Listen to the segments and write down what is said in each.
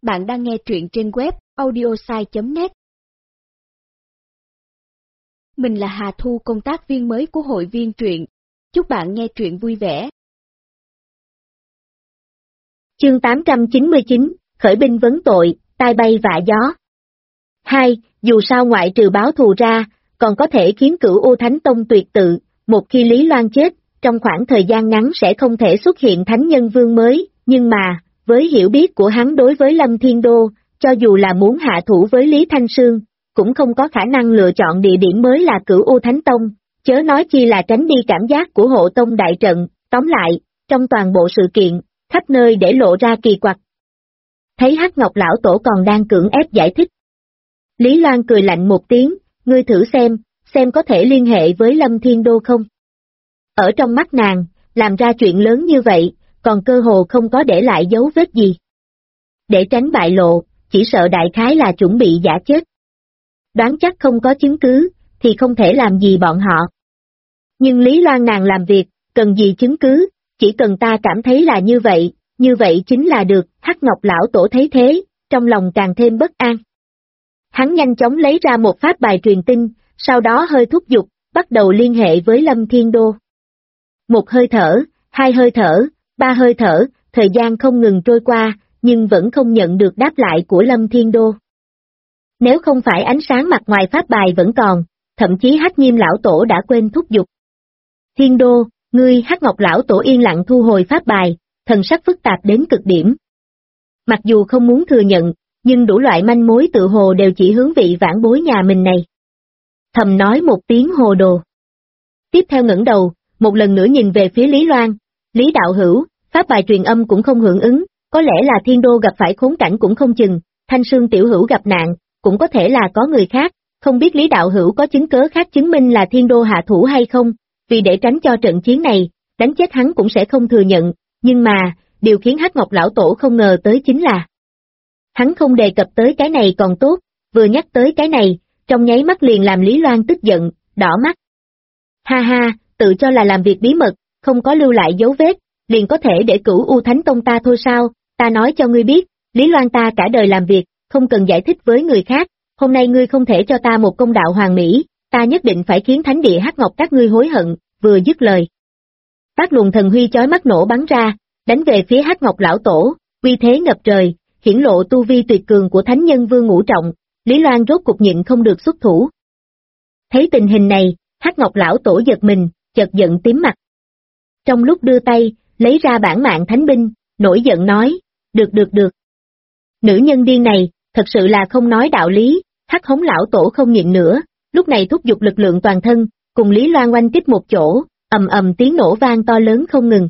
Bạn đang nghe truyện trên web audiosai.net. Mình là Hà Thu, công tác viên mới của hội viên truyện. Chúc bạn nghe truyện vui vẻ. Chương 899, khởi binh vấn tội, tai bay vạ gió. 2. Dù sao ngoại trừ báo thù ra, còn có thể khiến Cửu U Thánh Tông tuyệt tự, một khi Lý Loan chết, trong khoảng thời gian ngắn sẽ không thể xuất hiện Thánh Nhân Vương mới, nhưng mà, với hiểu biết của hắn đối với Lâm Thiên Đô, cho dù là muốn hạ thủ với Lý Thanh Sương, cũng không có khả năng lựa chọn địa điểm mới là Cửu U Thánh Tông, chớ nói chi là tránh đi cảm giác của hộ tông đại trận. Tóm lại, trong toàn bộ sự kiện, khắp nơi để lộ ra kỳ quặc. Thấy Hắc Ngọc lão tổ còn đang cưỡng ép giải thích. Lý Loan cười lạnh một tiếng, ngươi thử xem có thể liên hệ với Lâm Thiên Đô không? Ở trong mắt nàng, làm ra chuyện lớn như vậy, còn cơ hồ không có để lại dấu vết gì. Để tránh bại lộ, chỉ sợ đại khái là chuẩn bị giả chết. Đoán chắc không có chứng cứ, thì không thể làm gì bọn họ. Nhưng Lý Loan nàng làm việc, cần gì chứng cứ, chỉ cần ta cảm thấy là như vậy chính là được. Hắc Ngọc lão tổ thấy thế, trong lòng càng thêm bất an. Hắn nhanh chóng lấy ra một pháp bài truyền tin, sau đó hơi thúc giục, bắt đầu liên hệ với Lâm Thiên Đô. Một hơi thở, hai hơi thở, ba hơi thở, thời gian không ngừng trôi qua, nhưng vẫn không nhận được đáp lại của Lâm Thiên Đô. Nếu không phải ánh sáng mặt ngoài pháp bài vẫn còn, thậm chí Hắc Nghiêm lão tổ đã quên thúc giục. Thiên Đô, ngươi. Hắc Ngọc lão tổ yên lặng thu hồi pháp bài, thần sắc phức tạp đến cực điểm. Mặc dù không muốn thừa nhận, nhưng đủ loại manh mối tự hồ đều chỉ hướng vị vãn bối nhà mình này. Thầm nói một tiếng hồ đồ. Tiếp theo ngẩng đầu, một lần nữa nhìn về phía Lý Loan. Lý đạo hữu, pháp bài truyền âm cũng không hưởng ứng, có lẽ là Thiên Đô gặp phải khốn cảnh cũng không chừng, Thanh Sương tiểu hữu gặp nạn, cũng có thể là có người khác, không biết Lý đạo hữu có chứng cớ khác chứng minh là Thiên Đô hạ thủ hay không, vì để tránh cho trận chiến này, đánh chết hắn cũng sẽ không thừa nhận, nhưng mà, điều khiến Hắc Ngọc lão tổ không ngờ tới chính là hắn không đề cập tới cái này còn tốt, vừa nhắc tới cái này, trong nháy mắt liền làm Lý Loan tức giận, đỏ mắt. Ha ha, tự cho là làm việc bí mật, không có lưu lại dấu vết, liền có thể để Cửu U Thánh Tông ta thôi sao? Ta nói cho ngươi biết, Lý Loan ta cả đời làm việc, không cần giải thích với người khác, hôm nay ngươi không thể cho ta một công đạo hoàn mỹ, ta nhất định phải khiến thánh địa Hắc Ngọc các ngươi hối hận. Vừa dứt lời, phát luồng thần huy chói mắt nổ bắn ra, đánh về phía Hắc Ngọc lão tổ, uy thế ngập trời, hiển lộ tu vi tuyệt cường của Thánh Nhân Vương ngũ trọng. Lý Loan rốt cục nhịn không được xuất thủ. Thấy tình hình này, Hắc Ngọc lão tổ giật mình, chợt giận tím mặt. Trong lúc đưa tay, lấy ra bản mạng thánh binh, nổi giận nói, được. Nữ nhân điên này, thật sự là không nói đạo lý. Hắc Hống lão tổ không nhịn nữa, lúc này thúc giục lực lượng toàn thân, cùng Lý Loan oanh kích một chỗ, ầm tiếng nổ vang to lớn không ngừng.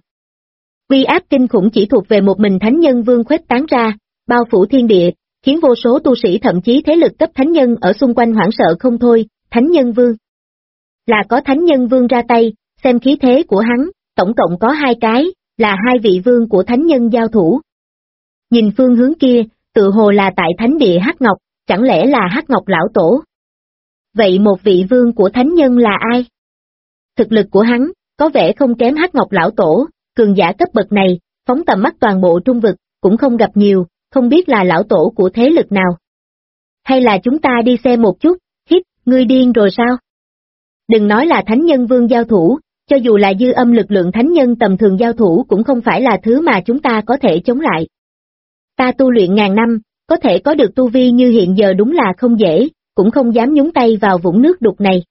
Uy áp kinh khủng chỉ thuộc về một mình Thánh Nhân Vương khuếch tán ra, bao phủ thiên địa, khiến vô số tu sĩ thậm chí thế lực cấp thánh nhân ở xung quanh hoảng sợ không thôi. Thánh Nhân Vương là có Thánh Nhân Vương ra tay, xem khí thế của hắn, tổng cộng có 2 cái, là 2 vị vương của thánh nhân giao thủ. Nhìn phương hướng kia, tự hồ là tại thánh địa Hắc Ngọc, chẳng lẽ là Hắc Ngọc lão tổ? Vậy một vị vương của thánh nhân là ai? Thực lực của hắn, có vẻ không kém Hắc Ngọc lão tổ, cường giả cấp bậc này, phóng tầm mắt toàn bộ trung vực, cũng không gặp nhiều, không biết là lão tổ của thế lực nào. Hay là chúng ta đi xem một chút, ngươi điên rồi sao? Đừng nói là thánh nhân vương giao thủ, cho dù là dư âm lực lượng thánh nhân tầm thường giao thủ cũng không phải là thứ mà chúng ta có thể chống lại. Ta tu luyện ngàn năm, có thể có được tu vi như hiện giờ đúng là không dễ, cũng không dám nhúng tay vào vũng nước đục này.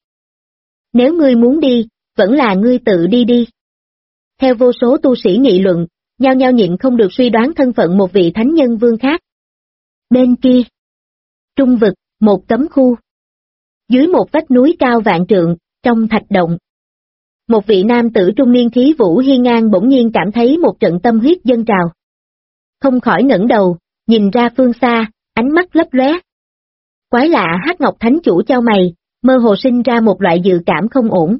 Nếu ngươi muốn đi, vẫn là ngươi tự đi đi. Theo vô số tu sĩ nghị luận, nhao nhao nhịn không được suy đoán thân phận một vị thánh nhân vương khác. Bên kia, trung vực, một cấm khu. Dưới một vách núi cao vạn trượng, trong thạch động. Một vị nam tử trung niên khí vũ hiên ngang bỗng nhiên cảm thấy một trận tâm huyết dâng trào. Không khỏi ngẩng đầu, nhìn ra phương xa, ánh mắt lấp lóe. Quái lạ, Hắc Ngọc thánh chủ chau mày, mơ hồ sinh ra một loại dự cảm không ổn.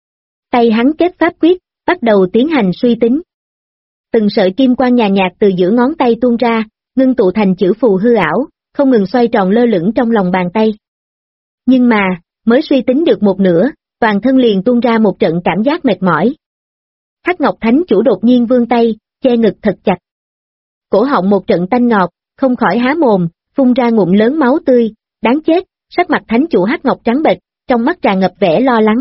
Tay hắn kết pháp quyết, bắt đầu tiến hành suy tính. Từng sợi kim quang nhàn nhạt từ giữa ngón tay tuôn ra, ngưng tụ thành chữ phù hư ảo, không ngừng xoay tròn lơ lửng trong lòng bàn tay. Nhưng mà, mới suy tính được một nửa, toàn thân liền tuôn ra một trận cảm giác mệt mỏi. Hắc Ngọc thánh chủ đột nhiên vươn tay, che ngực thật chặt. Cổ họng một trận tanh ngọt, không khỏi há mồm, phun ra ngụm lớn máu tươi, đáng chết, sắc mặt thánh chủ Hắc Ngọc trắng bệch, trong mắt tràn ngập vẻ lo lắng.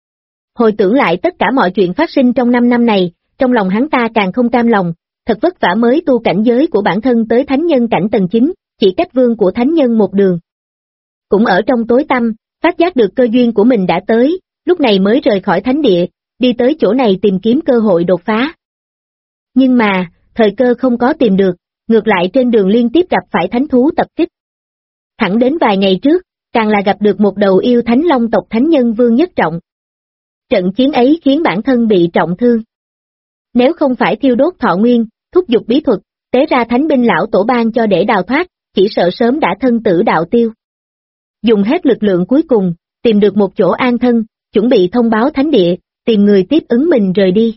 Hồi tưởng lại tất cả mọi chuyện phát sinh trong 5 năm này, trong lòng hắn ta càng không cam lòng, thật vất vả mới tu cảnh giới của bản thân tới thánh nhân cảnh tầng 9, chỉ cách vương của thánh nhân một đường. Cũng ở trong tối tăm, phát giác được cơ duyên của mình đã tới, lúc này mới rời khỏi thánh địa, đi tới chỗ này tìm kiếm cơ hội đột phá. Nhưng mà, thời cơ không có tìm được, ngược lại trên đường liên tiếp gặp phải thánh thú tập kích. Thẳng đến vài ngày trước, càng là gặp được một đầu yêu thánh long tộc thánh nhân vương nhất trọng. Trận chiến ấy khiến bản thân bị trọng thương. Nếu không phải thiêu đốt thọ nguyên, thúc giục bí thuật, tế ra thánh binh lão tổ ban cho để đào thoát, chỉ sợ sớm đã thân tử đạo tiêu. Dùng hết lực lượng cuối cùng, tìm được một chỗ an thân, chuẩn bị thông báo thánh địa, tìm người tiếp ứng mình rời đi.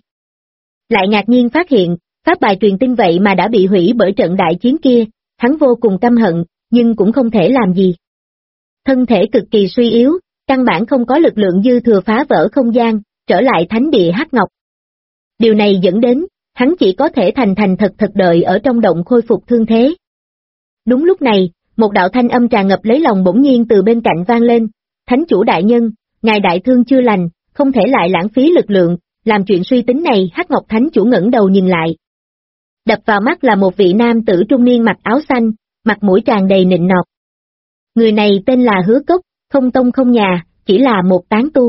Lại ngạc nhiên phát hiện, pháp bài truyền tin vậy mà đã bị hủy bởi trận đại chiến kia, hắn vô cùng căm hận, nhưng cũng không thể làm gì. Thân thể cực kỳ suy yếu, căn bản không có lực lượng dư thừa phá vỡ không gian, trở lại thánh địa Hắc Ngọc. Điều này dẫn đến, hắn chỉ có thể thành thật đợi ở trong động khôi phục thương thế. Đúng lúc này, một đạo thanh âm tràn ngập lấy lòng bỗng nhiên từ bên cạnh vang lên, thánh chủ đại nhân, ngài đại thương chưa lành, không thể lại lãng phí lực lượng, làm chuyện suy tính này. Hắc Ngọc thánh chủ ngẩng đầu nhìn lại. Đập vào mắt là một vị nam tử trung niên mặc áo xanh, mặt mũi tràn đầy nịnh nọt. Người này tên là Hứa Cốc, không tông không nhà, chỉ là một tán tu.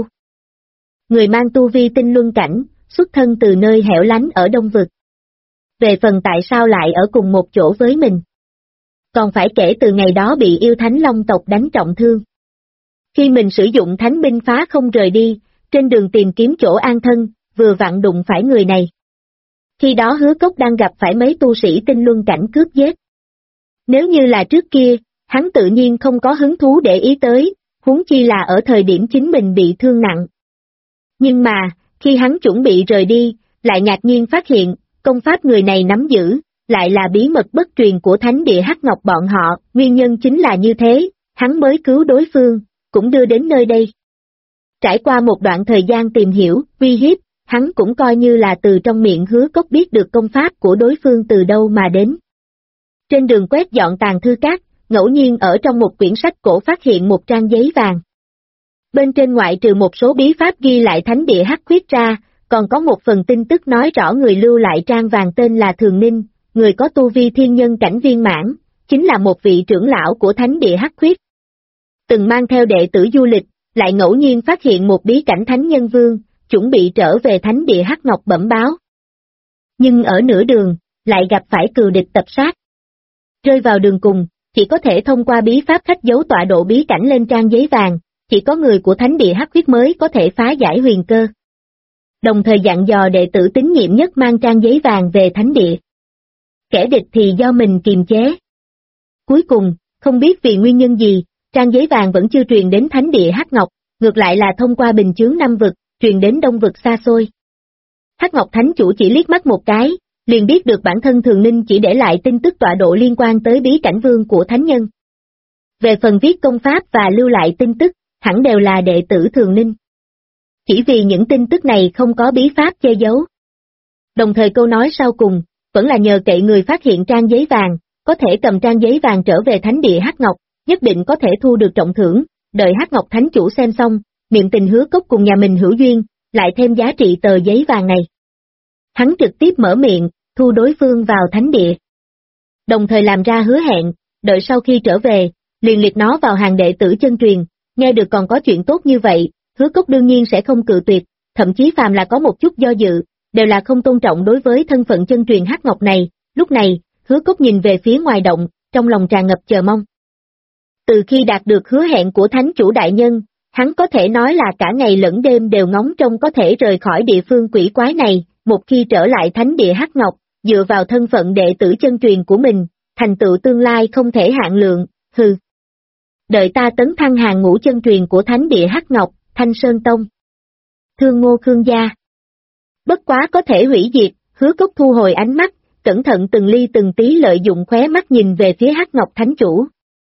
Người mang tu vi tinh luân cảnh, xuất thân từ nơi hẻo lánh ở Đông Vực. Về phần tại sao lại ở cùng một chỗ với mình, còn phải kể từ ngày đó bị yêu thánh long tộc đánh trọng thương. Khi mình sử dụng thánh binh phá không rời đi, trên đường tìm kiếm chỗ an thân, vừa vặn đụng phải người này. Khi đó Hứa Cốc đang gặp phải mấy tu sĩ tinh luân cảnh cướp giết. Nếu như là trước kia, hắn tự nhiên không có hứng thú để ý tới, huống chi là ở thời điểm chính mình bị thương nặng. Nhưng mà, khi hắn chuẩn bị rời đi, lại ngạc nhiên phát hiện, công pháp người này nắm giữ, lại là bí mật bất truyền của thánh địa Hắc Ngọc bọn họ, nguyên nhân chính là như thế, hắn mới cứu đối phương, cũng đưa đến nơi đây. Trải qua một đoạn thời gian tìm hiểu, uy hiếp, hắn cũng coi như là từ trong miệng Hứa Cốc biết được công pháp của đối phương từ đâu mà đến. Trên đường quét dọn tàn thư cát, ngẫu nhiên ở trong một quyển sách cổ phát hiện một trang giấy vàng. Bên trên ngoại trừ một số bí pháp ghi lại thánh địa Hắc Khuyết ra, còn có một phần tin tức nói rõ người lưu lại trang vàng tên là Thường Ninh, người có tu vi thiên nhân cảnh viên mãn, chính là một vị trưởng lão của thánh địa Hắc Khuyết. Từng mang theo đệ tử du lịch, lại ngẫu nhiên phát hiện một bí cảnh thánh nhân vương, chuẩn bị trở về thánh địa Hắc Ngọc bẩm báo. Nhưng ở nửa đường, lại gặp phải cừu địch tập sát. Rơi vào đường cùng, chỉ có thể thông qua bí pháp khách giấu tọa độ bí cảnh lên trang giấy vàng, chỉ có người của thánh địa Hắc Khuyết mới có thể phá giải huyền cơ. Đồng thời dặn dò đệ tử tín nhiệm nhất mang trang giấy vàng về thánh địa. Kẻ địch thì do mình kiềm chế. Cuối cùng, không biết vì nguyên nhân gì, trang giấy vàng vẫn chưa truyền đến thánh địa Hắc Ngọc, ngược lại là thông qua bình chướng Nam Vực, truyền đến Đông Vực xa xôi. Hắc Ngọc thánh chủ chỉ liếc mắt một cái, liền biết được bản thân Thường Ninh chỉ để lại tin tức tọa độ liên quan tới bí cảnh vương của thánh nhân. Về phần viết công pháp và lưu lại tin tức, hẳn đều là đệ tử Thường Ninh. Chỉ vì những tin tức này không có bí pháp che giấu. Đồng thời câu nói sau cùng, vẫn là nhờ cậy người phát hiện trang giấy vàng, có thể cầm trang giấy vàng trở về thánh địa Hắc Ngọc, nhất định có thể thu được trọng thưởng, đợi Hắc Ngọc thánh chủ xem xong, niệm tình Hứa Cốc cùng nhà mình hữu duyên, lại thêm giá trị tờ giấy vàng này. Hắn trực tiếp mở miệng, thu đối phương vào thánh địa. Đồng thời làm ra hứa hẹn, đợi sau khi trở về, liền liệt nó vào hàng đệ tử chân truyền, nghe được còn có chuyện tốt như vậy, Hứa Cốc đương nhiên sẽ không cự tuyệt, thậm chí phàm là có một chút do dự, đều là không tôn trọng đối với thân phận chân truyền Hắc Ngọc này. Lúc này, Hứa Cốc nhìn về phía ngoài động, trong lòng tràn ngập chờ mong. Từ khi đạt được hứa hẹn của thánh chủ đại nhân, hắn có thể nói là cả ngày lẫn đêm đều ngóng trông có thể rời khỏi địa phương quỷ quái này, một khi trở lại thánh địa Hắc Ngọc, dựa vào thân phận đệ tử chân truyền của mình, thành tựu tương lai không thể hạn lượng, hừ. Đợi ta tấn thăng hàng ngũ chân truyền của thánh địa Hắc Ngọc, Thanh Sơn Tông. Thương Ngô Khương gia. Bất quá có thể hủy diệt, Hứa Cốc thu hồi ánh mắt, cẩn thận từng ly từng tí lợi dụng khóe mắt nhìn về phía Hắc Ngọc thánh chủ.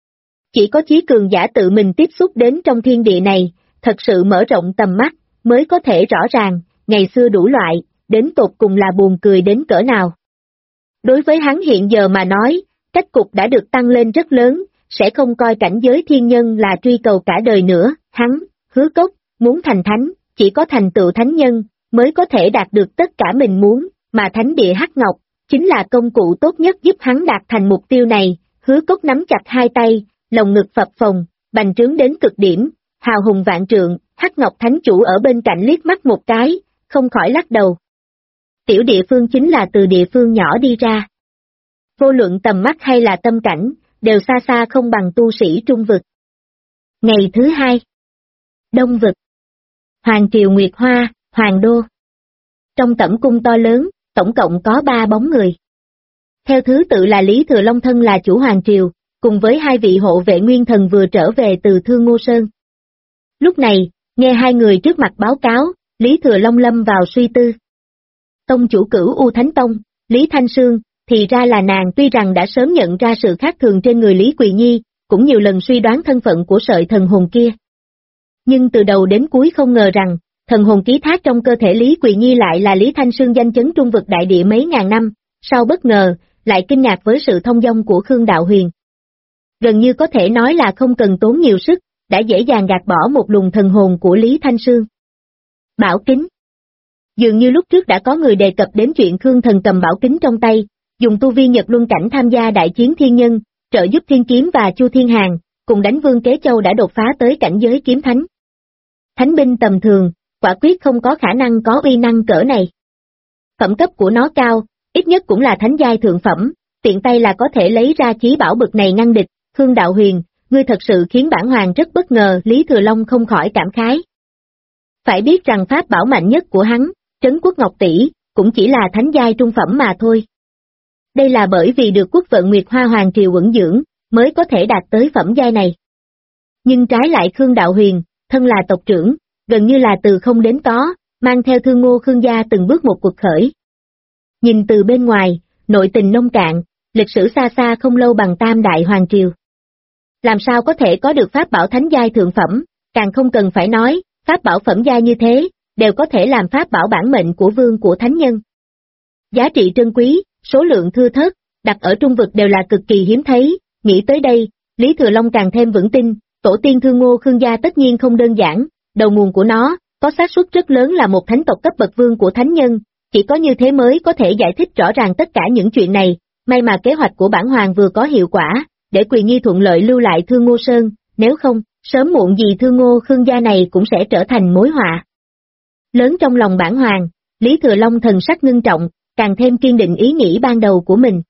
Chỉ có chí cường giả tự mình tiếp xúc đến trong thiên địa này, thật sự mở rộng tầm mắt, mới có thể rõ ràng, ngày xưa đủ loại, đến tột cùng là buồn cười đến cỡ nào. Đối với hắn hiện giờ mà nói, cách cục đã được tăng lên rất lớn, sẽ không coi cảnh giới thiên nhân là truy cầu cả đời nữa, hắn, Hứa Cốc, muốn thành thánh, chỉ có thành tựu thánh nhân, mới có thể đạt được tất cả mình muốn, mà thánh địa hắc ngọc, chính là công cụ tốt nhất giúp hắn đạt thành mục tiêu này. Hứa Cốc nắm chặt hai tay, lồng ngực phập phồng, bành trướng đến cực điểm, hào hùng vạn trượng, hắc ngọc thánh chủ ở bên cạnh liếc mắt một cái, không khỏi lắc đầu. Tiểu địa phương chính là từ địa phương nhỏ đi ra. Vô luận tầm mắt hay là tâm cảnh, đều xa xa không bằng tu sĩ trung vực. Ngày thứ hai, Đông vực, Hoàng Triều Nguyệt Hoa, Hoàng Đô. Trong tẩm cung to lớn, tổng cộng có 3 bóng người. Theo thứ tự là Lý Thừa Long thân là chủ Hoàng Triều, cùng với 2 vị hộ vệ nguyên thần vừa trở về từ Thương Ngô Sơn. Lúc này, nghe 2 người trước mặt báo cáo, Lý Thừa Long lâm vào suy tư. Tông chủ Cửu U Thánh Tông, Lý Thanh Sương, thì ra là nàng. Tuy rằng đã sớm nhận ra sự khác thường trên người Lý Quỳ Nhi, cũng nhiều lần suy đoán thân phận của sợi thần hồn kia. Nhưng từ đầu đến cuối không ngờ rằng, thần hồn ký thác trong cơ thể Lý Quỳ Nhi lại là Lý Thanh Sương danh chấn trung vực đại địa mấy ngàn năm, sau bất ngờ, lại kinh ngạc với sự thông dong của Khương Đạo Huyền. Gần như có thể nói là không cần tốn nhiều sức, đã dễ dàng gạt bỏ một luồng thần hồn của Lý Thanh Sương. Bảo kính. Dường như lúc trước đã có người đề cập đến chuyện Khương Thần cầm bảo kính trong tay, dùng tu vi Nhật Luân cảnh tham gia đại chiến thiên nhân, trợ giúp Thiên Kiếm và Chu Thiên Hàn, cùng đánh Vương Kế Châu đã đột phá tới cảnh giới kiếm thánh. Thánh binh tầm thường, quả quyết không có khả năng có uy năng cỡ này. Phẩm cấp của nó cao, ít nhất cũng là thánh giai thượng phẩm, tiện tay là có thể lấy ra chí bảo bực này ngăn địch. Khương Đạo Huyền, ngươi thật sự khiến bản hoàng rất bất ngờ. Lý Thừa Long không khỏi cảm khái. Phải biết rằng pháp bảo mạnh nhất của hắn, Trấn Quốc Ngọc Tỷ, cũng chỉ là thánh giai trung phẩm mà thôi. Đây là bởi vì được quốc vận Nguyệt Hoa Hoàng Triều ẩn dưỡng, mới có thể đạt tới phẩm giai này. Nhưng trái lại Khương Đạo Huyền, thân là tộc trưởng, gần như là từ không đến có, mang theo Thương Ngô Khương gia từng bước một cuộc khởi. Nhìn từ bên ngoài, nội tình nông cạn, lịch sử xa xa không lâu bằng Tam Đại Hoàng Triều. Làm sao có thể có được pháp bảo thánh giai thượng phẩm, càng không cần phải nói, pháp bảo phẩm giai như thế, đều có thể làm pháp bảo bản mệnh của vương của thánh nhân. Giá trị trân quý, số lượng thưa thớt, đặt ở trung vực đều là cực kỳ hiếm thấy. Nghĩ tới đây, Lý Thừa Long càng thêm vững tin, tổ tiên Thương Ngô Khương gia tất nhiên không đơn giản, đầu nguồn của nó, có xác suất rất lớn là một thánh tộc cấp bậc vương của thánh nhân, chỉ có như thế mới có thể giải thích rõ ràng tất cả những chuyện này. May mà kế hoạch của bản hoàng vừa có hiệu quả, để Quỳ Nhi thuận lợi lưu lại Thương Ngô Sơn, nếu không, sớm muộn gì Thương Ngô Khương gia này cũng sẽ trở thành mối họa. Lớn trong lòng bản hoàng, Lý Thừa Long thần sắc ngưng trọng, càng thêm kiên định ý nghĩ ban đầu của mình.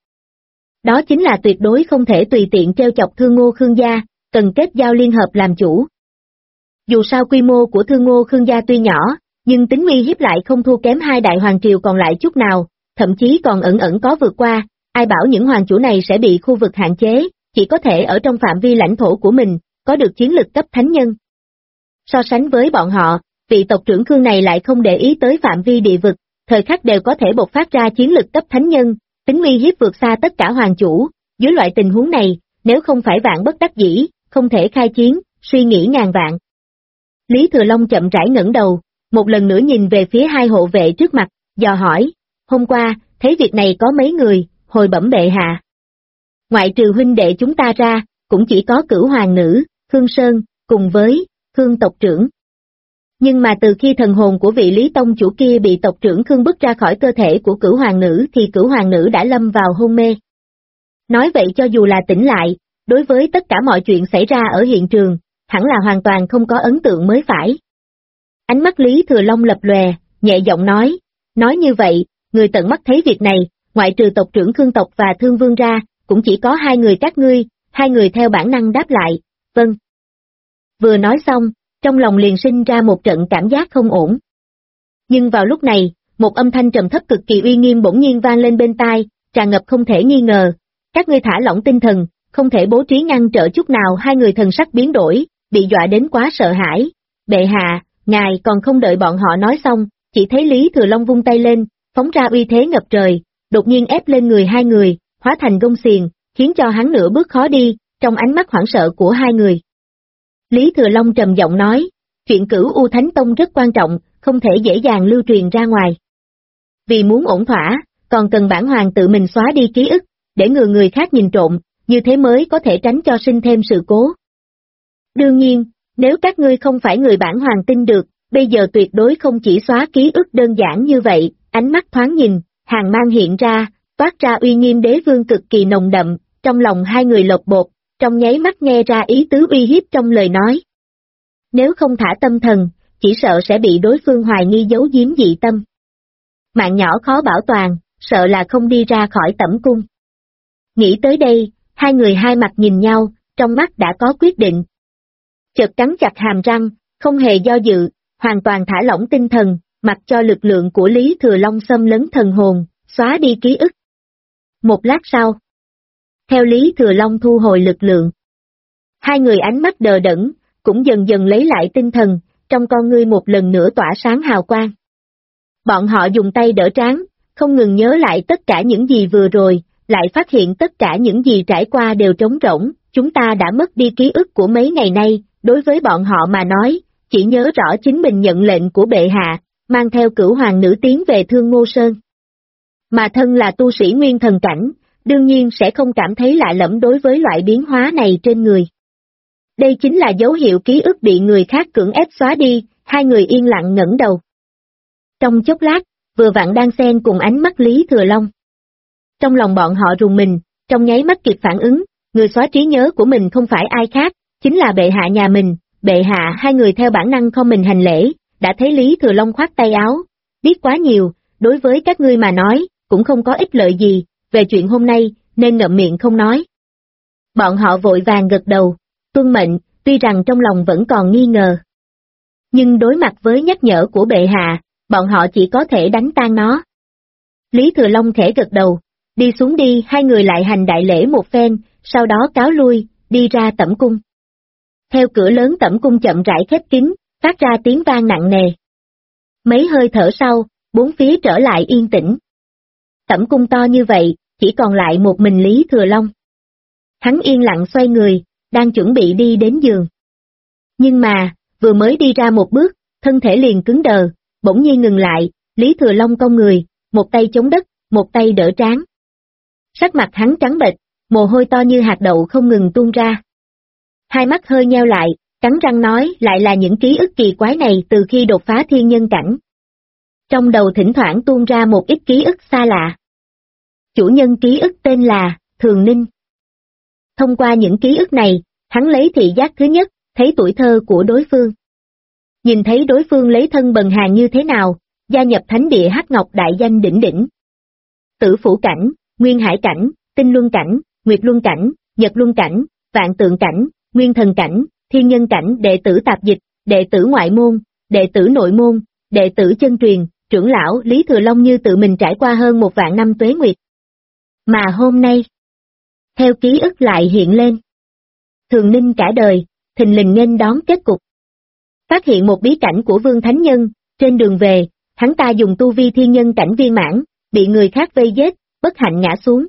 Đó chính là tuyệt đối không thể tùy tiện trêu chọc Thương Ngô Khương gia, cần kết giao liên hợp làm chủ. Dù sao quy mô của Thương Ngô Khương gia tuy nhỏ, nhưng tính uy hiếp lại không thua kém 2 đại hoàng triều còn lại chút nào, thậm chí còn ẩn ẩn có vượt qua. Ai bảo những hoàng chủ này sẽ bị khu vực hạn chế, chỉ có thể ở trong phạm vi lãnh thổ của mình, có được chiến lực cấp thánh nhân. So sánh với bọn họ, vị tộc trưởng Khương này lại không để ý tới phạm vi địa vực, thời khắc đều có thể bộc phát ra chiến lực cấp thánh nhân, tính uy hiếp vượt xa tất cả hoàng chủ. Dưới loại tình huống này, nếu không phải vạn bất đắc dĩ, không thể khai chiến, suy nghĩ ngàn vạn. Lý Thừa Long chậm rãi ngẩng đầu, một lần nữa nhìn về phía 2 hộ vệ trước mặt, dò hỏi, hôm qua, thấy việc này có mấy người, hồi bẩm bệ hạ. Ngoại trừ huynh đệ chúng ta ra, cũng chỉ có Cửu hoàng nữ, Khương Sơn, cùng với Khương tộc trưởng. Nhưng mà từ khi thần hồn của vị Lý tông chủ kia bị tộc trưởng Khương bức ra khỏi cơ thể của Cửu hoàng nữ thì Cửu hoàng nữ đã lâm vào hôn mê. Nói vậy cho dù là tỉnh lại, đối với tất cả mọi chuyện xảy ra ở hiện trường, hẳn là hoàn toàn không có ấn tượng mới phải. Ánh mắt Lý Thừa Long lập lòe, nhẹ giọng nói như vậy, người tận mắt thấy việc này, ngoại trừ tộc trưởng Khương tộc và Thương Vương ra, cũng chỉ có 2 người các ngươi. 2 người theo bản năng đáp lại, vâng. Vừa nói xong, trong lòng liền sinh ra một trận cảm giác không ổn. Nhưng vào lúc này, một âm thanh trầm thấp cực kỳ uy nghiêm bỗng nhiên vang lên bên tai, tràn ngập không thể nghi ngờ, các ngươi thả lỏng tinh thần, không thể bố trí ngăn trở chút nào. 2 người thần sắc biến đổi, bị dọa đến quá sợ hãi. Bệ hạ, ngài còn không đợi bọn họ nói xong, chỉ thấy Lý Thừa Long vung tay lên, phóng ra uy thế ngập trời, đột nhiên ép lên người 2 người, hóa thành gông xiềng, khiến cho hắn nửa bước khó đi, trong ánh mắt hoảng sợ của 2 người. Lý Thừa Long trầm giọng nói, chuyện Cửu U Thánh Tông rất quan trọng, không thể dễ dàng lưu truyền ra ngoài. Vì muốn ổn thỏa, còn cần bản hoàng tự mình xóa đi ký ức, để ngừa người khác nhìn trộm, như thế mới có thể tránh cho sinh thêm sự cố. Đương nhiên, nếu các ngươi không phải người bản hoàng tin được, bây giờ tuyệt đối không chỉ xóa ký ức đơn giản như vậy, ánh mắt thoáng nhìn, hàng mang hiện ra, toát ra uy nghiêm đế vương cực kỳ nồng đậm, trong lòng hai người lột bột, trong nháy mắt nghe ra ý tứ uy hiếp trong lời nói. Nếu không thả tâm thần, chỉ sợ sẽ bị đối phương hoài nghi giấu giếm dị tâm. Mạng nhỏ khó bảo toàn, sợ là không đi ra khỏi tẩm cung. Nghĩ tới đây, hai người hai mặt nhìn nhau, trong mắt đã có quyết định. Chợt cắn chặt hàm răng, không hề do dự, hoàn toàn thả lỏng tinh thần, mặc cho lực lượng của Lý Thừa Long xâm lấn thần hồn, xóa đi ký ức. Một lát sau, theo Lý Thừa Long thu hồi lực lượng, hai người ánh mắt đờ đẫn, cũng dần dần lấy lại tinh thần, trong con ngươi một lần nữa tỏa sáng hào quang. Bọn họ dùng tay đỡ trán, không ngừng nhớ lại tất cả những gì vừa rồi, lại phát hiện tất cả những gì trải qua đều trống rỗng, chúng ta đã mất đi ký ức của mấy ngày nay, đối với bọn họ mà nói, chỉ nhớ rõ chính mình nhận lệnh của bệ hạ, mang theo cửu hoàng nữ tiến về Thương Ngô Sơn. Mà thân là tu sĩ nguyên thần cảnh, đương nhiên sẽ không cảm thấy lạ lẫm đối với loại biến hóa này trên người. Đây chính là dấu hiệu ký ức bị người khác cưỡng ép xóa đi, hai người yên lặng ngẩng đầu. Trong chốc lát, vừa vặn đang xen cùng ánh mắt Lý Thừa Long. Trong lòng bọn họ rùng mình, trong nháy mắt kịp phản ứng, người xóa trí nhớ của mình không phải ai khác, chính là bệ hạ nhà mình, bệ hạ. Hai người theo bản năng không mình hành lễ, đã thấy Lý Thừa Long khoát tay áo, biết quá nhiều, đối với các ngươi mà nói, cũng không có ích lợi gì, về chuyện hôm nay, nên ngậm miệng không nói. Bọn họ vội vàng gật đầu, tuân mệnh, tuy rằng trong lòng vẫn còn nghi ngờ. Nhưng đối mặt với nhắc nhở của bệ hạ, bọn họ chỉ có thể đánh tan nó. Lý Thừa Long khẽ gật đầu, đi xuống đi, hai người lại hành đại lễ một phen, sau đó cáo lui, đi ra tẩm cung. Theo cửa lớn tẩm cung chậm rãi khép kín, phát ra tiếng vang nặng nề. Mấy hơi thở sau, bốn phía trở lại yên tĩnh. Tẩm cung to như vậy, chỉ còn lại một mình Lý Thừa Long. Hắn yên lặng xoay người, đang chuẩn bị đi đến giường. Nhưng mà, vừa mới đi ra một bước, thân thể liền cứng đờ, bỗng nhiên ngừng lại, Lý Thừa Long cong người, một tay chống đất, một tay đỡ trán. Sắc mặt hắn trắng bệch, mồ hôi to như hạt đậu không ngừng tuôn ra. Hai mắt hơi nheo lại, cắn răng nói lại là những ký ức kỳ quái này từ khi đột phá thiên nhân cảnh. Trong đầu thỉnh thoảng tuôn ra một ít ký ức xa lạ. Chủ nhân ký ức tên là Thường Ninh. Thông qua những ký ức này, hắn lấy thị giác thứ nhất, thấy tuổi thơ của đối phương. Nhìn thấy đối phương lấy thân bần hàn như thế nào, gia nhập thánh địa Hắc Ngọc đại danh đỉnh đỉnh. Tử Phủ cảnh, Nguyên Hải cảnh, Tinh Luân cảnh, Nguyệt Luân cảnh, Nhật Luân cảnh, Vạn Tượng cảnh, Nguyên Thần cảnh, Thiên Nhân cảnh, đệ tử tạp dịch, đệ tử ngoại môn, đệ tử nội môn, đệ tử chân truyền, trưởng lão Lý Thừa Long như tự mình trải qua hơn 1.000 năm tuế nguyệt. Mà hôm nay, theo ký ức lại hiện lên. Thường Ninh cả đời, thình lình nghênh đón kết cục. Phát hiện một bí cảnh của Vương Thánh Nhân, trên đường về, hắn ta dùng tu vi thiên nhân cảnh viên mãn, bị người khác vây giết, bất hạnh ngã xuống.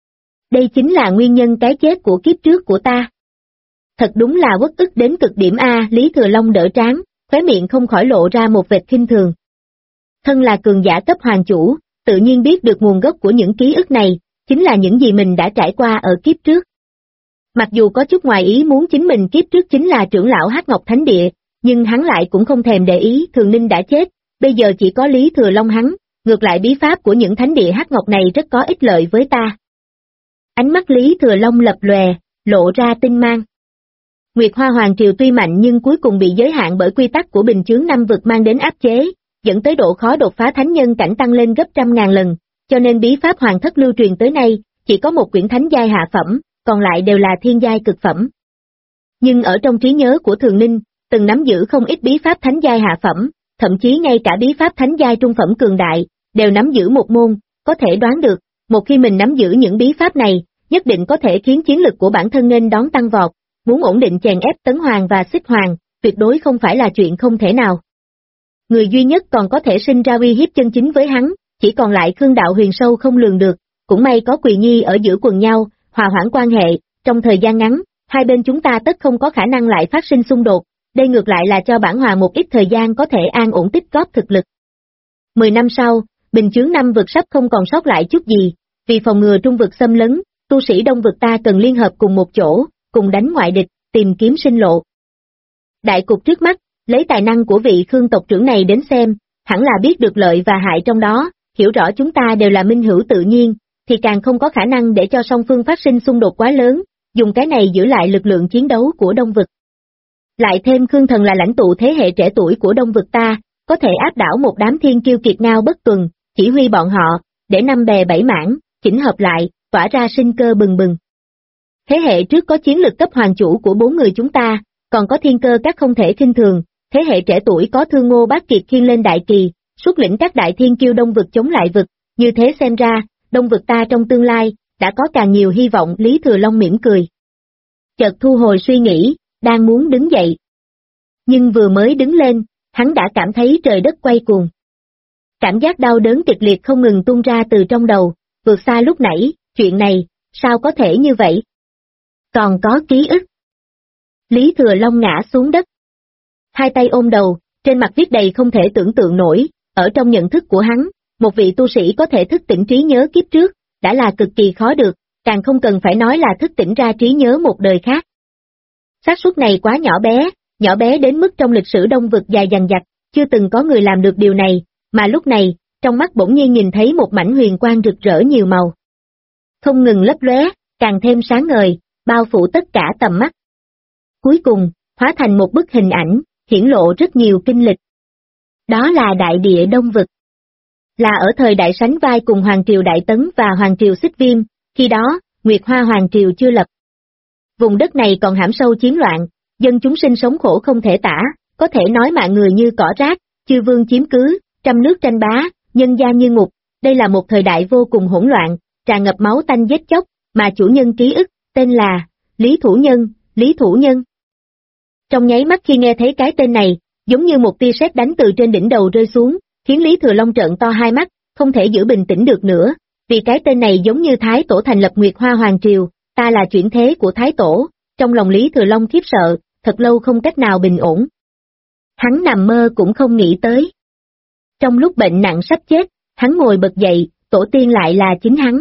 Đây chính là nguyên nhân cái chết của kiếp trước của ta. Thật đúng là uất ức đến cực điểm a. Lý Thừa Long đỡ trán, khóe miệng không khỏi lộ ra một vệt khinh thường. Thân là cường giả cấp hoàng chủ, tự nhiên biết được nguồn gốc của những ký ức này, chính là những gì mình đã trải qua ở kiếp trước. Mặc dù có chút ngoài ý muốn chính mình kiếp trước chính là trưởng lão Hắc Ngọc Thánh Địa, nhưng hắn lại cũng không thèm để ý Thường Ninh đã chết, bây giờ chỉ có Lý Thừa Long hắn, ngược lại bí pháp của những thánh địa Hắc Ngọc này rất có ích lợi với ta. Ánh mắt Lý Thừa Long lập lòe, lộ ra tinh mang. Nguyệt Hoa Hoàng Triều tuy mạnh nhưng cuối cùng bị giới hạn bởi quy tắc của bình chướng năm vực mang đến áp chế, dẫn tới độ khó đột phá thánh nhân cảnh tăng lên gấp 100.000 lần, cho nên bí pháp hoàng thất lưu truyền tới nay, chỉ có một quyển thánh giai hạ phẩm, còn lại đều là thiên giai cực phẩm. Nhưng ở trong trí nhớ của Thường Ninh, từng nắm giữ không ít bí pháp thánh giai hạ phẩm, thậm chí ngay cả bí pháp thánh giai trung phẩm cường đại, đều nắm giữ một môn, có thể đoán được, một khi mình nắm giữ những bí pháp này, nhất định có thể khiến chiến lực của bản thân nên đón tăng vọt, muốn ổn định chèn ép Tấn Hoàng và Xích Hoàng, tuyệt đối không phải là chuyện không thể nào. Người duy nhất còn có thể sinh ra uy hiếp chân chính với hắn, chỉ còn lại Khương Đạo Huyền sâu không lường được, cũng may có Quỳ Nhi ở giữa quần nhau, hòa hoãn quan hệ, trong thời gian ngắn, hai bên chúng ta tất không có khả năng lại phát sinh xung đột, đây ngược lại là cho bản hòa một ít thời gian có thể an ổn tích góp thực lực. 10 năm sau, bình chướng năm vực sắp không còn sót lại chút gì, vì phòng ngừa trung vực xâm lấn, tu sĩ Đông vực ta cần liên hợp cùng một chỗ, cùng đánh ngoại địch, tìm kiếm sinh lộ. Đại cục trước mắt, lấy tài năng của vị Khương tộc trưởng này đến xem, hẳn là biết được lợi và hại trong đó, hiểu rõ chúng ta đều là minh hữu tự nhiên, thì càng không có khả năng để cho song phương phát sinh xung đột quá lớn, dùng cái này giữ lại lực lượng chiến đấu của Đông vực. Lại thêm Khương Thần là lãnh tụ thế hệ trẻ tuổi của Đông vực ta, có thể áp đảo một đám thiên kiêu kiệt ngao bất tuần, chỉ huy bọn họ, để năm bè bảy mảng, chỉnh hợp lại, tỏa ra sinh cơ bừng bừng. Thế hệ trước có chiến lực cấp hoàng chủ của 4 người chúng ta, còn có thiên cơ các không thể khinh thường, thế hệ trẻ tuổi có Thương Ngô Bác Kiệt khiêng lên đại kỳ, xuất lĩnh các đại thiên kiêu Đông vực chống lại vực, như thế xem ra, Đông vực ta trong tương lai, đã có càng nhiều hy vọng. Lý Thừa Long mỉm cười. Chợt thu hồi suy nghĩ, đang muốn đứng dậy. Nhưng vừa mới đứng lên, hắn đã cảm thấy trời đất quay cuồng. Cảm giác đau đớn kịch liệt không ngừng tung ra từ trong đầu, vượt xa lúc nãy, chuyện này, sao có thể như vậy? Còn có ký ức. Lý Thừa Long ngã xuống đất. Hai tay ôm đầu, trên mặt viết đầy không thể tưởng tượng nổi, ở trong nhận thức của hắn, một vị tu sĩ có thể thức tỉnh trí nhớ kiếp trước, đã là cực kỳ khó được, càng không cần phải nói là thức tỉnh ra trí nhớ một đời khác. Xác suất này quá nhỏ bé đến mức trong lịch sử Đông vực dài dằng dặc, chưa từng có người làm được điều này, mà lúc này, trong mắt bỗng nhiên nhìn thấy một mảnh huyền quang rực rỡ nhiều màu. Không ngừng lấp lóe, càng thêm sáng ngời, bao phủ tất cả tầm mắt. Cuối cùng, hóa thành một bức hình ảnh, hiển lộ rất nhiều kinh lịch. Đó là đại địa Đông vực. Là ở thời đại sánh vai cùng Hoàng triều Đại Tấn và Hoàng triều Xích Viêm, khi đó, Nguyệt Hoa Hoàng triều chưa lập. Vùng đất này còn hãm sâu chiến loạn, dân chúng sinh sống khổ không thể tả, có thể nói mạng người như cỏ rác, chư vương chiếm cứ, trăm nước tranh bá, nhân gian như ngục, đây là một thời đại vô cùng hỗn loạn, tràn ngập máu tanh giết chóc, mà chủ nhân ký ức, tên là Lý Thủ Nhân. Trong nháy mắt khi nghe thấy cái tên này, giống như một tia sét đánh từ trên đỉnh đầu rơi xuống, khiến Lý Thừa Long trợn to hai mắt, không thể giữ bình tĩnh được nữa, vì cái tên này giống như Thái Tổ thành lập Nguyệt Hoa Hoàng triều, ta là chuyển thế của Thái Tổ, trong lòng Lý Thừa Long khiếp sợ, thật lâu không cách nào bình ổn. Hắn nằm mơ cũng không nghĩ tới. Trong lúc bệnh nặng sắp chết, hắn ngồi bật dậy, tổ tiên lại là chính hắn.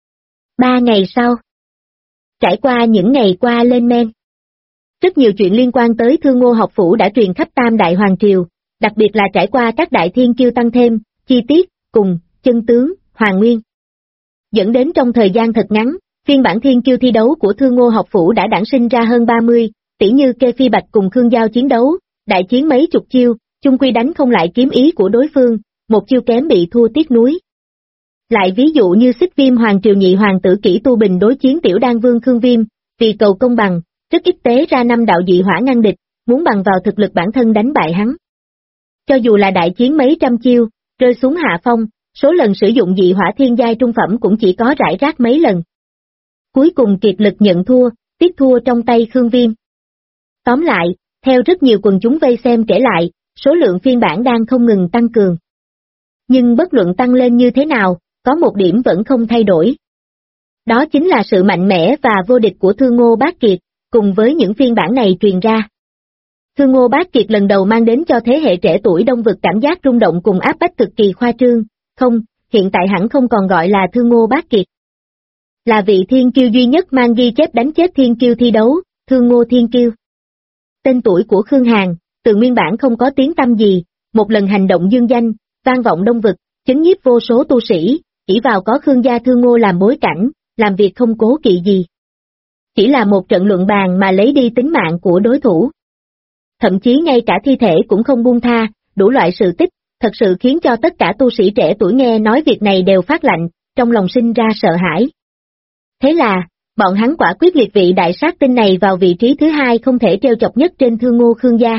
3 ngày sau, trải qua những ngày qua lên men, rất nhiều chuyện liên quan tới Thương Ngô học phủ đã truyền khắp Tam Đại Hoàng triều, đặc biệt là trải qua các đại thiên kiêu tăng thêm, chi tiết, cùng, chân tướng, Hoàng Nguyên. Dẫn đến trong thời gian thật ngắn, phiên bản thiên kiêu thi đấu của Thương Ngô học phủ đã đản sinh ra hơn 30, tỉ như Kê Phi Bạch cùng Khương Giao chiến đấu, đại chiến mấy chục chiêu, chung quy đánh không lại kiếm ý của đối phương, một chiêu kém bị thua tiếc nuối. Lại ví dụ như Xích Viêm Hoàng triều nhị hoàng tử Kỷ Tu Bình đối chiến Tiểu Đan Vương Khương Viêm, vì cầu công bằng, rất ít tế ra 5 đạo dị hỏa ngăn địch, muốn bằng vào thực lực bản thân đánh bại hắn. Cho dù là đại chiến mấy trăm chiêu, rơi xuống hạ phong, số lần sử dụng dị hỏa thiên giai trung phẩm cũng chỉ có rải rác mấy lần. Cuối cùng kiệt lực nhận thua, tiếc thua trong tay Khương Viêm. Tóm lại, theo rất nhiều quần chúng vây xem kể lại, số lượng phiên bản đang không ngừng tăng cường. Nhưng bất luận tăng lên như thế nào, có một điểm vẫn không thay đổi. Đó chính là sự mạnh mẽ và vô địch của Thương Ngô Bác Kiệt, cùng với những phiên bản này truyền ra. Thương Ngô Bác Kiệt lần đầu mang đến cho thế hệ trẻ tuổi Đông vực cảm giác rung động cùng áp bách cực kỳ khoa trương, không, hiện tại hẳn không còn gọi là Thương Ngô Bác Kiệt. Là vị thiên kiêu duy nhất mang ghi chép đánh chết thiên kiêu thi đấu, Thương Ngô Thiên Kiêu. Tên tuổi của Khương Hàn, từ nguyên bản không có tiếng tăm gì, một lần hành động dương danh, vang vọng Đông vực, chấn nhiếp vô số tu sĩ, chỉ vào có Khương gia Thương Ngô làm bối cảnh, làm việc không cố kỵ gì. Chỉ là một trận luận bàn mà lấy đi tính mạng của đối thủ. Thậm chí ngay cả thi thể cũng không buông tha, đủ loại sự tích, thật sự khiến cho tất cả tu sĩ trẻ tuổi nghe nói việc này đều phát lạnh, trong lòng sinh ra sợ hãi. Thế là, bọn hắn quả quyết liệt vị đại sát tinh này vào vị trí thứ hai không thể trêu chọc nhất trên Thương Ngô Khương gia.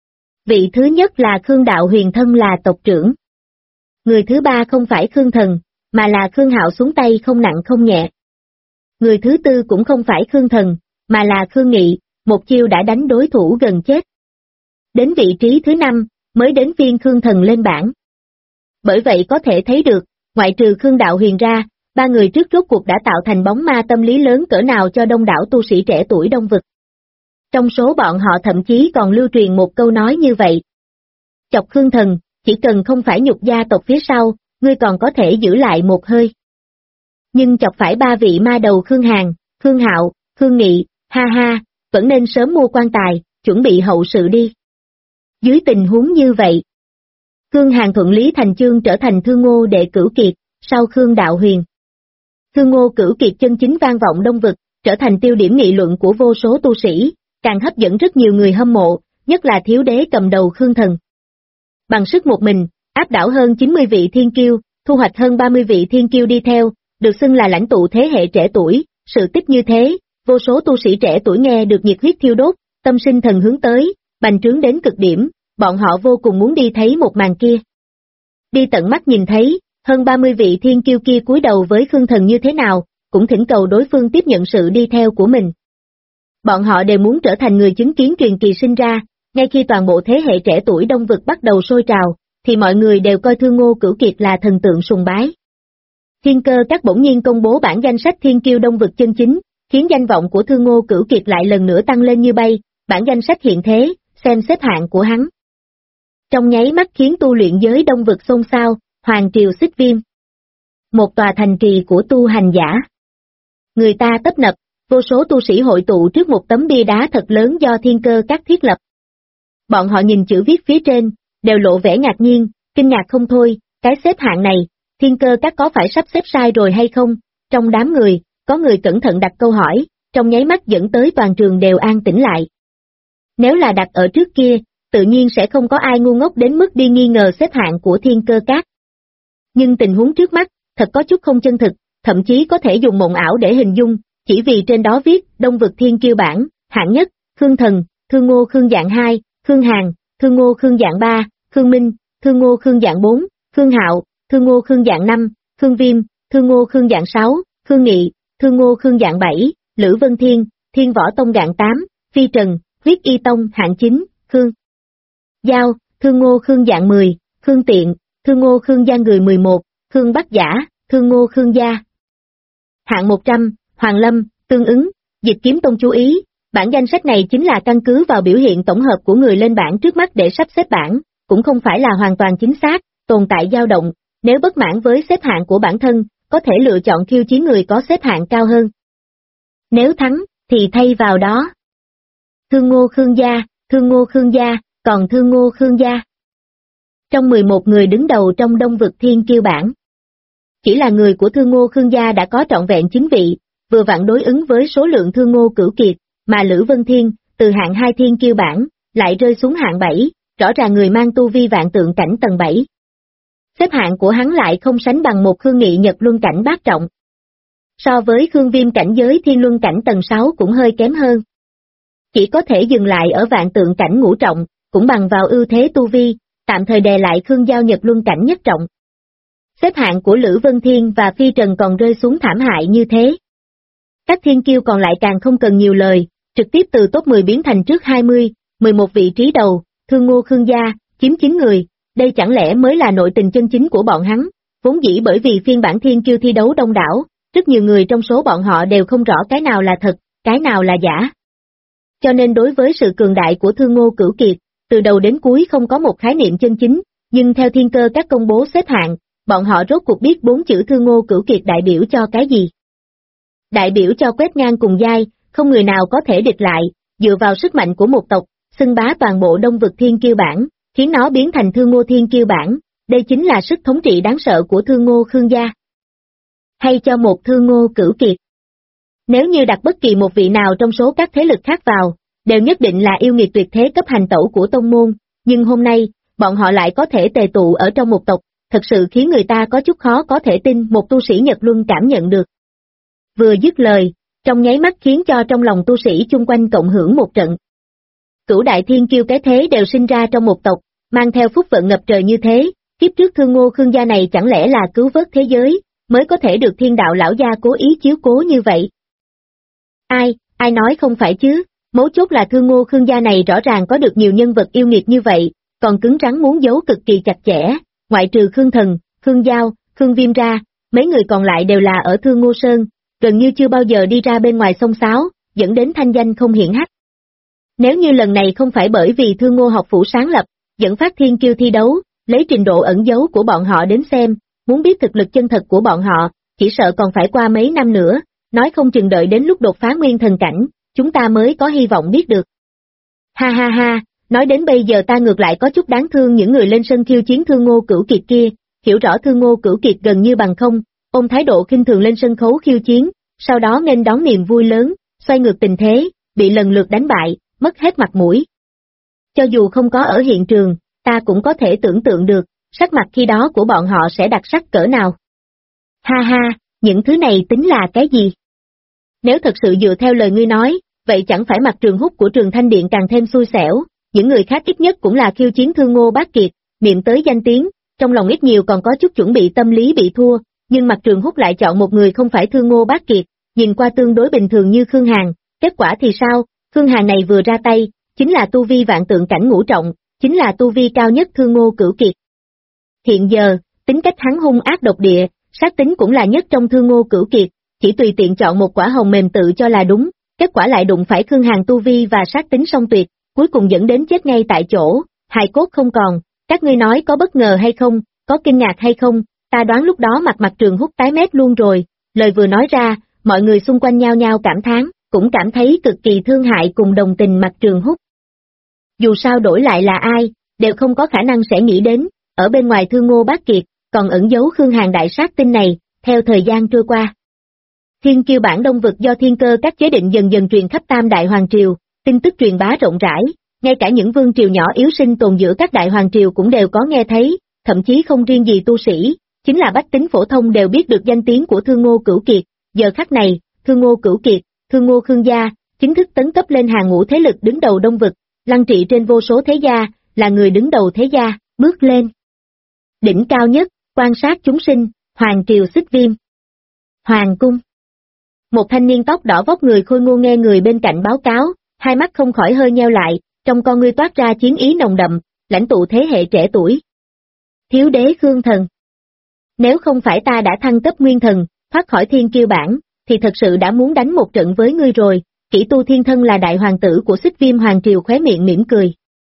Vị thứ nhất là Khương Đạo Huyền thân là tộc trưởng. Người thứ ba không phải Khương Thần, mà là Khương Hạo xuống tay không nặng không nhẹ. Người thứ tư cũng không phải Khương Thần, mà là Khương Nghị, một chiêu đã đánh đối thủ gần chết. Đến vị trí thứ năm, mới đến phiên Khương Thần lên bảng. Bởi vậy có thể thấy được, ngoại trừ Khương Đạo Huyền ra, 3 người trước rốt cuộc đã tạo thành bóng ma tâm lý lớn cỡ nào cho đông đảo tu sĩ trẻ tuổi Đông vực. Trong số bọn họ thậm chí còn lưu truyền một câu nói như vậy. Chọc Khương Thần, chỉ cần không phải nhục gia tộc phía sau, ngươi còn có thể giữ lại một hơi. nhưng chọc phải ba vị ma đầu Khương Hàn, Khương Hạo, Khương Nghị, ha ha, vẫn nên sớm mua quan tài, chuẩn bị hậu sự đi. Dưới tình huống như vậy, Khương Hàn thuận lý thành chương trở thành Thương Ngô đệ cửu kiệt, sau Khương Đạo Huyền. Thương Ngô cửu kiệt chân chính vang vọng Đông Vực, trở thành tiêu điểm nghị luận của vô số tu sĩ, càng hấp dẫn rất nhiều người hâm mộ, nhất là thiếu đế cầm đầu Khương Thần. Bằng sức một mình, áp đảo hơn 90 vị thiên kiêu, thu hoạch hơn 30 vị thiên kiêu đi theo, được xưng là lãnh tụ thế hệ trẻ tuổi, sự tích như thế, vô số tu sĩ trẻ tuổi nghe được nhiệt huyết thiêu đốt, tâm sinh thần hướng tới, bành trướng đến cực điểm, bọn họ vô cùng muốn đi thấy một màn kia. Đi tận mắt nhìn thấy, hơn 30 vị thiên kiêu kia cúi đầu với Khương Thần như thế nào, cũng thỉnh cầu đối phương tiếp nhận sự đi theo của mình. Bọn họ đều muốn trở thành người chứng kiến truyền kỳ sinh ra, ngay khi toàn bộ thế hệ trẻ tuổi Đông Vực bắt đầu sôi trào, thì mọi người đều coi Thương Ngô Cửu Kiệt là thần tượng sùng bái. Thiên Cơ Các bỗng nhiên công bố bản danh sách thiên kiêu Đông Vực chân chính, khiến danh vọng của Thương Ngô Cửu Kiệt lại lần nữa tăng lên như bay, bản danh sách hiện thế, xem xếp hạng của hắn. Trong nháy mắt khiến tu luyện giới Đông Vực xôn xao, Hoàng Triều Xích Viêm. Một tòa thành trì của tu hành giả. Người ta tấp nập, vô số tu sĩ hội tụ trước một tấm bia đá thật lớn do Thiên Cơ Các thiết lập. Bọn họ nhìn chữ viết phía trên, đều lộ vẻ ngạc nhiên, kinh ngạc không thôi, cái xếp hạng này, Thiên Cơ Các có phải sắp xếp sai rồi hay không? Trong đám người, có người cẩn thận đặt câu hỏi, trong nháy mắt dẫn tới toàn trường đều an tĩnh lại. Nếu là đặt ở trước kia, tự nhiên sẽ không có ai ngu ngốc đến mức đi nghi ngờ xếp hạng của Thiên Cơ Các. Nhưng tình huống trước mắt, thật có chút không chân thực, thậm chí có thể dùng mộng ảo để hình dung, chỉ vì trên đó viết, Đông Vực Thiên Kiêu bảng, hạng nhất, Khương Thần, Thương Ngô Khương dạng 2, Khương Hàn, Thương Ngô Khương dạng 3, Khương Minh, Thương Ngô Khương dạng 4, Khương Hạo, Thương Ngô Khương dạng 5, Khương Viêm, Thương Ngô Khương dạng 6, Khương Nghị, Thương Ngô Khương dạng 7, Lữ Vân Thiên, Thiên Võ Tông dạng 8, Phi Trần, Huyết Y Tông hạng 9, Khương Giao, Thương Ngô Khương dạng 10, Khương Tiện, Thương Ngô Khương gia người 11, Khương Bắc Giả, Thương Ngô Khương gia. Hạng 100, Hoàng Lâm, tương ứng, Dịch Kiếm Tông chú ý, bản danh sách này chính là căn cứ vào biểu hiện tổng hợp của người lên bảng trước mắt để sắp xếp bảng, cũng không phải là hoàn toàn chính xác, tồn tại dao động, nếu bất mãn với xếp hạng của bản thân, có thể lựa chọn khiêu chiến người có xếp hạng cao hơn. Nếu thắng, thì thay vào đó. Thương Ngô Khương gia, Thương Ngô Khương gia, còn Thương Ngô Khương gia. Trong 11 người đứng đầu trong Đông Vực Thiên Kiêu bảng, chỉ là người của Thương Ngô Khương gia đã có trọn vẹn 9 vị, vừa vặn đối ứng với số lượng Thương Ngô Cửu Kiệt, mà Lữ Vân Thiên, từ hạng 2 Thiên Kiêu bảng, lại rơi xuống hạng 7, rõ ràng người mang tu vi vạn tượng cảnh tầng 7. Xếp hạng của hắn lại không sánh bằng một Khương Nghị Nhật Luân cảnh bát trọng. So với Khương Viêm cảnh giới Thiên Luân cảnh tầng 6 cũng hơi kém hơn. Chỉ có thể dừng lại ở vạn tượng cảnh ngũ trọng, cũng bằng vào ưu thế tu vi, tạm thời đè lại Khương Giao Nhật Luân cảnh nhất trọng. Xếp hạng của Lữ Vân Thiên và Phi Trần còn rơi xuống thảm hại như thế. Các thiên kiêu còn lại càng không cần nhiều lời, trực tiếp từ top 10 biến thành trước 20, 11 vị trí đầu, Thương Ngô Khương gia, chiếm 9 người, đây chẳng lẽ mới là nội tình chân chính của bọn hắn, vốn dĩ bởi vì phiên bản thiên kiêu thi đấu đông đảo, rất nhiều người trong số bọn họ đều không rõ cái nào là thật, cái nào là giả. Cho nên đối với sự cường đại của Thương Ngô Cửu Kiệt, từ đầu đến cuối không có một khái niệm chân chính, nhưng theo Thiên Cơ Các công bố xếp hạng, bọn họ rốt cuộc biết 4 chữ Thương Ngô Cửu Kiệt đại biểu cho cái gì. Đại biểu cho quét ngang cùng giai, không người nào có thể địch lại, dựa vào sức mạnh của một tộc, xưng bá toàn bộ Đông Vực Thiên Kiêu bảng, khiến nó biến thành Thương Ngô Thiên Kiêu bảng, đây chính là sức thống trị đáng sợ của Thương Ngô Khương gia. Hay cho một Thương Ngô Cửu Kiệt. Nếu như đặt bất kỳ một vị nào trong số các thế lực khác vào, đều nhất định là yêu nghiệt tuyệt thế cấp hành tẩu của tông môn, nhưng hôm nay, bọn họ lại có thể tề tụ ở trong một tộc, thật sự khiến người ta có chút khó có thể tin một tu sĩ Nhật Luân cảm nhận được. Vừa dứt lời, trong nháy mắt khiến cho trong lòng tu sĩ chung quanh cộng hưởng một trận. Cửu đại thiên kiêu cái thế đều sinh ra trong một tộc, mang theo phúc vận ngập trời như thế, kiếp trước Thương Ngô Khương gia này chẳng lẽ là cứu vớt thế giới, mới có thể được Thiên Đạo lão gia cố ý chiếu cố như vậy. Ai nói không phải chứ, mấu chốt là Thương Ngô Khương gia này rõ ràng có được nhiều nhân vật yêu nghiệt như vậy, còn cứng rắn muốn giấu cực kỳ chặt chẽ, ngoại trừ Khương Thần, Khương Giao, Khương Viêm ra, mấy người còn lại đều là ở Thương Ngô Sơn, gần như chưa bao giờ đi ra bên ngoài xông xáo, dẫn đến thanh danh không hiển hách. Nếu như lần này không phải bởi vì Thương Ngô học phủ sáng lập, dẫn phát thiên kiêu thi đấu, lấy trình độ ẩn giấu của bọn họ đến xem, muốn biết thực lực chân thật của bọn họ, chỉ sợ còn phải qua mấy năm nữa, nói không chừng đợi đến lúc đột phá nguyên thần cảnh, chúng ta mới có hy vọng biết được. Ha ha ha, nói đến bây giờ ta ngược lại có chút đáng thương những người lên sân khiêu chiến Thương Ngô Cửu Kiệt kia, hiểu rõ Thương Ngô Cửu Kiệt gần như bằng không, ôm thái độ khinh thường lên sân khấu khiêu chiến, sau đó nghênh đón niềm vui lớn, xoay ngược tình thế, bị lần lượt đánh bại, mất hết mặt mũi. Cho dù không có ở hiện trường, ta cũng có thể tưởng tượng được, sắc mặt khi đó của bọn họ sẽ đặc sắc cỡ nào. Ha ha, những thứ này tính là cái gì? Nếu thật sự dựa theo lời ngươi nói, vậy chẳng phải mặt Trường Húc của Trường Thanh Điện càng thêm xui xẻo, những người khác ít nhất cũng là khiêu chiến Thương Ngô Bác Kiệt, niệm tới danh tiếng, trong lòng ít nhiều còn có chút chuẩn bị tâm lý bị thua, nhưng mặt Trường Húc lại chọn một người không phải Thương Ngô Bác Kiệt, nhìn qua tương đối bình thường như Khương Hàn, kết quả thì sao, Khương Hàn này vừa ra tay, chính là tu vi vạn tượng cảnh ngũ trọng, chính là tu vi cao nhất Thương Ngô Cửu Kiệt. Hiện giờ, tính cách hắn hung ác độc địa, sát tính cũng là nhất trong Thương Ngô Cửu Kiệt, chỉ tùy tiện chọn một quả hồng mềm tự cho là đúng, kết quả lại đụng phải Khương Hàn tu vi và sát tính song tuyệt, cuối cùng dẫn đến chết ngay tại chỗ, hài cốt không còn, các ngươi nói có bất ngờ hay không, có kinh ngạc hay không, ta đoán lúc đó mặt Trường Húc tái mét luôn rồi, lời vừa nói ra, mọi người xung quanh nhao nhao cảm thán, cũng cảm thấy cực kỳ thương hại cùng đồng tình mặt Trường Húc. Dù sao đổi lại là ai, đều không có khả năng sẽ nghĩ đến, ở bên ngoài Thương Ngô Bác Kiệt, còn ẩn giấu Khương Hàn đại sát tinh này, theo thời gian trôi qua. Thiên Kiêu bản Đông Vực do thiên cơ các chế định dần dần truyền khắp Tam Đại Hoàng Triều, tin tức truyền bá rộng rãi, ngay cả những vương triều nhỏ yếu sinh tồn giữa các đại hoàng triều cũng đều có nghe thấy, thậm chí không riêng gì tu sĩ, chính là bách tính phổ thông đều biết được danh tiếng của Thương Ngô Cửu Kiệt, giờ khắc này, Thương Ngô Cửu Kiệt, Thương Ngô Khương gia, chính thức tấn cấp lên hàng ngũ thế lực đứng đầu Đông Vực, lăng trị trên vô số thế gia, là người đứng đầu thế gia, bước lên. Đỉnh cao nhất, quan sát chúng sinh, Hoàng Triều Xích Viêm. Hoàng Cung. Một thanh niên tóc đỏ vóc người khôi ngô nghe người bên cạnh báo cáo, hai mắt không khỏi hơi nheo lại, trong con ngươi toát ra chiến ý nồng đậm, lãnh tụ thế hệ trẻ tuổi. Thiếu đế Khương Thần. Nếu không phải ta đã thăng cấp nguyên thần, thoát khỏi thiên kiêu bản, thì thật sự đã muốn đánh một trận với ngươi rồi, Kỷ Tu Thiên thân là đại hoàng tử của Xích Viêm Hoàng Triều khóe miệng mỉm cười.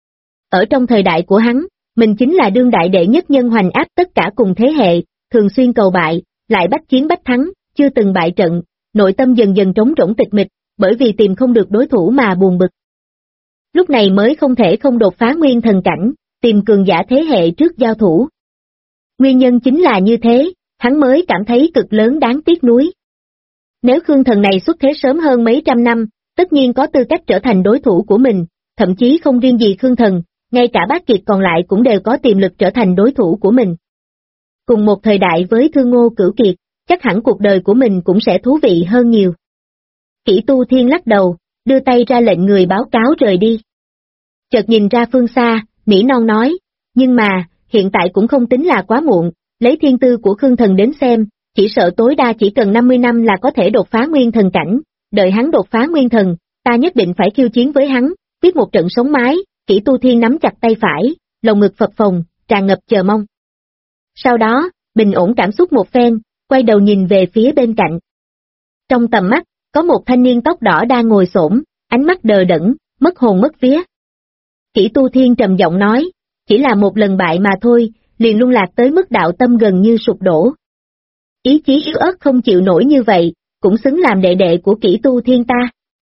Ở trong thời đại của hắn, mình chính là đương đại đệ nhất nhân hoành áp tất cả cùng thế hệ, thường xuyên cầu bại, lại bách chiến bách thắng, chưa từng bại trận, nội tâm dần dần trống rỗng tịch mịch, bởi vì tìm không được đối thủ mà buồn bực. Lúc này mới không thể không đột phá nguyên thần cảnh, tìm cường giả thế hệ trước giao thủ. Nguyên nhân chính là như thế, hắn mới cảm thấy cực lớn đáng tiếc nuối. Nếu Khương Thần này xuất thế sớm hơn mấy trăm năm, tất nhiên có tư cách trở thành đối thủ của mình, thậm chí không riêng gì Khương Thần, ngay cả Bác Kiệt còn lại cũng đều có tiềm lực trở thành đối thủ của mình. Cùng một thời đại với Thương Ngô Cửu Kiệt, chắc hẳn cuộc đời của mình cũng sẽ thú vị hơn nhiều. Kỷ Tu Thiên lắc đầu, đưa tay ra lệnh người báo cáo rời đi. Chợt nhìn ra phương xa, nỉ non nói, nhưng mà, hiện tại cũng không tính là quá muộn, lấy thiên tư của Khương Thần đến xem, chỉ sợ tối đa chỉ cần 50 năm là có thể đột phá nguyên thần cảnh, đợi hắn đột phá nguyên thần, ta nhất định phải khiêu chiến với hắn, quyết một trận sống mái. Kỷ Tu Thiên nắm chặt tay phải, lồng ngực phập phồng, tràn ngập chờ mong. Sau đó, bình ổn cảm xúc một phen, quay đầu nhìn về phía bên cạnh. Trong tầm mắt, có một thanh niên tóc đỏ đang ngồi xổm, ánh mắt đờ đẫn, mất hồn mất vía. Kỷ Tu Thiên trầm giọng nói, chỉ là một lần bại mà thôi, liền lung lạc tới mức đạo tâm gần như sụp đổ. Ý chí yếu ớt không chịu nổi như vậy, cũng xứng làm đệ đệ của Kỷ Tu Thiên ta.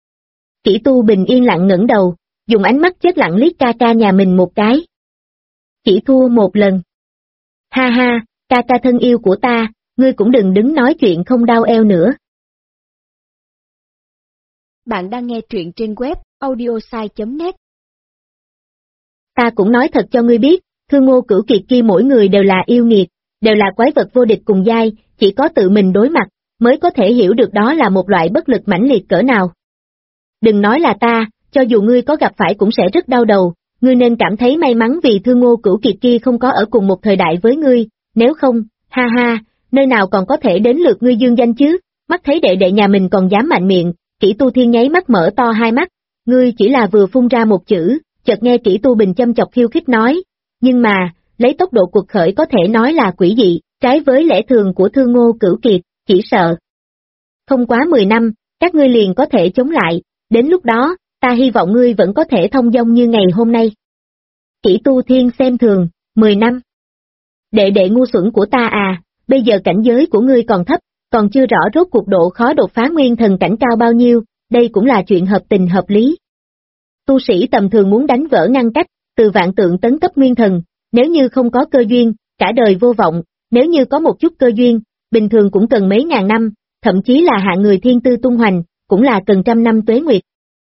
Kỷ Tu bình yên lặng ngẩng đầu, dùng ánh mắt chết lặng liếc ca ca nhà mình một cái. Chỉ thua một lần. Ha ha, ca ca thân yêu của ta, ngươi cũng đừng đứng nói chuyện không đau eo nữa. Bạn đang nghe truyện trên web audiosai.net. Ta cũng nói thật cho ngươi biết, Thương Ngô Cửu Kiệt kia mỗi người đều là yêu nghiệt, đều là quái vật vô địch cùng giai, chỉ có tự mình đối mặt, mới có thể hiểu được đó là một loại bất lực mãnh liệt cỡ nào. Đừng nói là ta, cho dù ngươi có gặp phải cũng sẽ rất đau đầu, ngươi nên cảm thấy may mắn vì Thương Ngô Cửu Kiệt kia không có ở cùng một thời đại với ngươi, nếu không, ha ha, nơi nào còn có thể đến lượt ngươi dương danh chứ, mắt thấy đệ đệ nhà mình còn dám mạnh miệng. Kỷ Tu Thiên nháy mắt mở to hai mắt, ngươi chỉ là vừa phun ra một chữ, chợt nghe Kỷ Tu Bình châm chọc khiêu khích nói, nhưng mà, lấy tốc độ cuộc khởi có thể nói là quỷ dị, trái với lẽ thường của Thương Ngô Cửu Kiệt, chỉ sợ. Không quá 10 năm, các ngươi liền có thể chống lại, đến lúc đó, ta hy vọng ngươi vẫn có thể thông dong như ngày hôm nay. Kỷ Tu Thiên xem thường, 10 năm. Đệ đệ ngu xuẩn của ta à, bây giờ cảnh giới của ngươi còn thấp, còn chưa rõ rốt cuộc độ khó đột phá nguyên thần cảnh cao bao nhiêu, đây cũng là chuyện hợp tình hợp lý. Tu sĩ tầm thường muốn đánh vỡ ngăn cách, từ vạn tượng tấn cấp nguyên thần, nếu như không có cơ duyên, cả đời vô vọng, nếu như có một chút cơ duyên, bình thường cũng cần mấy ngàn năm, thậm chí là hạng người thiên tư tung hoành, cũng là cần trăm năm tuế nguyệt.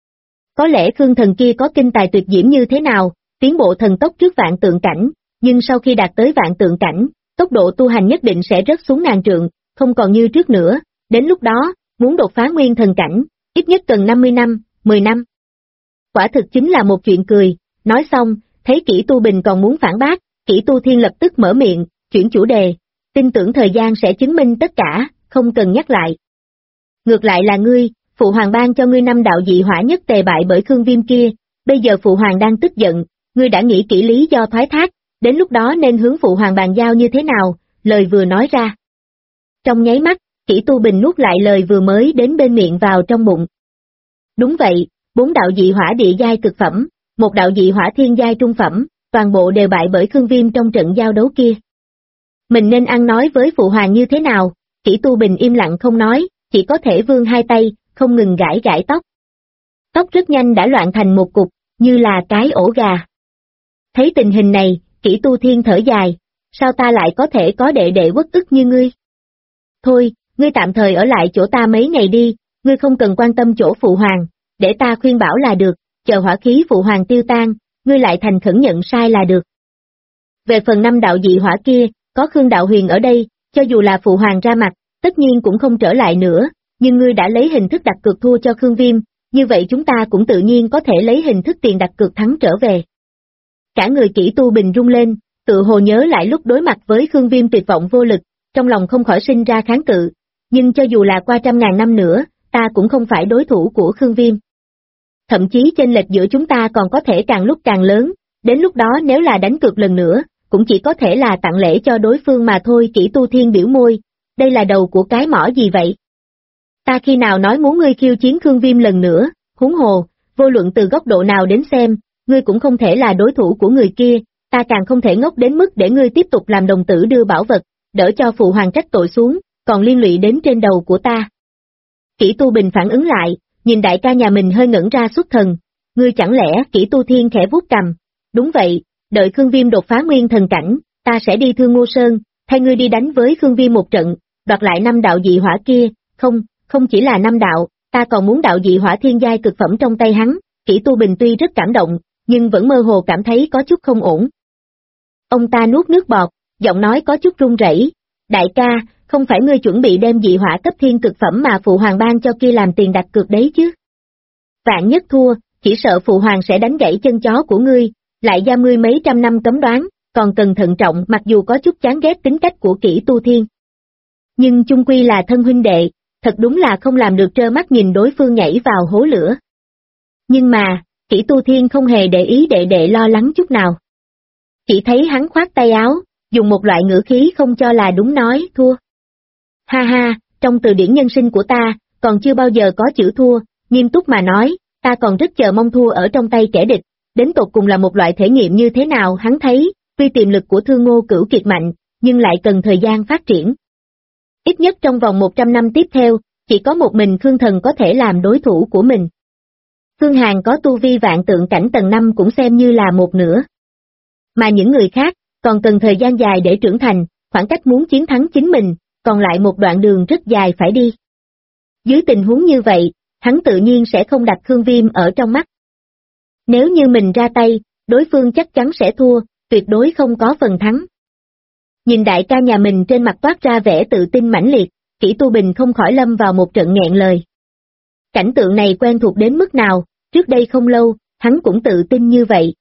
Có lẽ Khương thần kia có kinh tài tuyệt diễm như thế nào, tiến bộ thần tốc trước vạn tượng cảnh, nhưng sau khi đạt tới vạn tượng cảnh, tốc độ tu hành nhất định sẽ rớt xuống ngàn trượng, không còn như trước nữa, đến lúc đó, muốn đột phá nguyên thần cảnh, ít nhất cần 50 năm, 10 năm. Quả thực chính là một chuyện cười, nói xong, thấy Kỷ Tu Bình còn muốn phản bác, Kỷ Tu Thiên lập tức mở miệng, chuyển chủ đề, tin tưởng thời gian sẽ chứng minh tất cả, không cần nhắc lại. Ngược lại là ngươi, Phụ Hoàng ban cho ngươi 5 đạo dị hỏa nhất tề bại bởi Khương Viêm kia, bây giờ Phụ Hoàng đang tức giận, ngươi đã nghĩ kỹ lý do thoái thác, đến lúc đó nên hướng Phụ Hoàng bàn giao như thế nào, lời vừa nói ra. Trong nháy mắt, Kỷ Tu Bình nuốt lại lời vừa mới đến bên miệng vào trong bụng. Đúng vậy, 4 đạo dị hỏa địa giai cực phẩm, 1 đạo dị hỏa thiên giai trung phẩm, toàn bộ đều bại bởi Khương Viêm trong trận giao đấu kia. Mình nên ăn nói với Phụ Hoàng như thế nào? Kỷ Tu Bình im lặng không nói, chỉ có thể vươn hai tay, không ngừng gãi gãi tóc. Tóc rất nhanh đã loạn thành một cục, như là cái ổ gà. Thấy tình hình này, Kỷ Tu Thiên thở dài, sao ta lại có thể có đệ đệ uất ức như ngươi? Thôi, ngươi tạm thời ở lại chỗ ta mấy ngày đi, ngươi không cần quan tâm chỗ Phụ Hoàng, để ta khuyên bảo là được, chờ hỏa khí Phụ Hoàng tiêu tan, ngươi lại thành khẩn nhận sai là được. Về phần 5 đạo dị hỏa kia, có Khương Đạo Huyền ở đây, cho dù là Phụ Hoàng ra mặt, tất nhiên cũng không trở lại nữa, nhưng ngươi đã lấy hình thức đặt cược thua cho Khương Viêm, như vậy chúng ta cũng tự nhiên có thể lấy hình thức tiền đặt cược thắng trở về. Cả người Kỷ Tu Bình rung lên, tự hồ nhớ lại lúc đối mặt với Khương Viêm tuyệt vọng vô lực, trong lòng không khỏi sinh ra kháng cự, nhưng cho dù là qua trăm ngàn năm nữa, ta cũng không phải đối thủ của Khương Viêm. Thậm chí chênh lệch giữa chúng ta còn có thể càng lúc càng lớn, đến lúc đó nếu là đánh cược lần nữa, cũng chỉ có thể là tặng lễ cho đối phương mà thôi. Kỷ Tu Thiên biểu môi, đây là đầu của cái mỏ gì vậy? Ta khi nào nói muốn ngươi khiêu chiến Khương Viêm lần nữa, huống hồ, vô luận từ góc độ nào đến xem, ngươi cũng không thể là đối thủ của người kia, ta càng không thể ngốc đến mức để ngươi tiếp tục làm đồng tử đưa bảo vật, đỡ cho Phụ Hoàng trách tội xuống, còn liên lụy đến trên đầu của ta. Kỷ Tu Bình phản ứng lại, nhìn đại ca nhà mình hơi ngẩn ra xuất thần, ngươi chẳng lẽ? Kỷ Tu Thiên khẽ vuốt cằm, đúng vậy, đợi Khương Viêm đột phá nguyên thần cảnh, ta sẽ đi Thương Ngô Sơn, thay ngươi đi đánh với Khương Viêm một trận, đoạt lại 5 đạo dị hỏa kia, không chỉ là 5 đạo, ta còn muốn đạo dị hỏa thiên giai cực phẩm trong tay hắn. Kỷ Tu Bình tuy rất cảm động, nhưng vẫn mơ hồ cảm thấy có chút không ổn. Ông ta nuốt nước bọt, giọng nói có chút run rẩy, đại ca, không phải ngươi chuẩn bị đem dị hỏa cấp thiên cực phẩm mà Phụ Hoàng ban cho kia làm tiền đặt cược đấy chứ? Vạn nhất thua, chỉ sợ Phụ Hoàng sẽ đánh gãy chân chó của ngươi, lại giam ngươi mấy trăm năm cấm đoán, còn cần thận trọng. Mặc dù có chút chán ghét tính cách của Kỷ Tu Thiên, nhưng chung quy là thân huynh đệ, thật đúng là không làm được trơ mắt nhìn đối phương nhảy vào hố lửa. Nhưng mà, Kỷ Tu Thiên không hề để ý đệ đệ lo lắng chút nào. Chỉ thấy hắn khoát tay áo, dùng một loại ngữ khí không cho là đúng nói, thua. Ha ha, trong từ điển nhân sinh của ta, còn chưa bao giờ có chữ thua, nghiêm túc mà nói, ta còn rất chờ mong thua ở trong tay kẻ địch, đến tột cùng là một loại thể nghiệm như thế nào. Hắn thấy, tuy tiềm lực của Thương Ngô Cửu kiệt mạnh, nhưng lại cần thời gian phát triển. Ít nhất trong vòng 100 năm tiếp theo, chỉ có một mình Khương Thần có thể làm đối thủ của mình. Khương Hàn có tu vi vạn tượng cảnh tầng 5 cũng xem như là một nửa. Mà những người khác, còn cần thời gian dài để trưởng thành, khoảng cách muốn chiến thắng chính mình, còn lại một đoạn đường rất dài phải đi. Dưới tình huống như vậy, hắn tự nhiên sẽ không đặt Khương Viêm ở trong mắt. Nếu như mình ra tay, đối phương chắc chắn sẽ thua, tuyệt đối không có phần thắng. Nhìn đại ca nhà mình trên mặt toát ra vẻ tự tin mãnh liệt, Kỷ Tu Bình không khỏi lâm vào một trận nghẹn lời. Cảnh tượng này quen thuộc đến mức nào, trước đây không lâu, hắn cũng tự tin như vậy.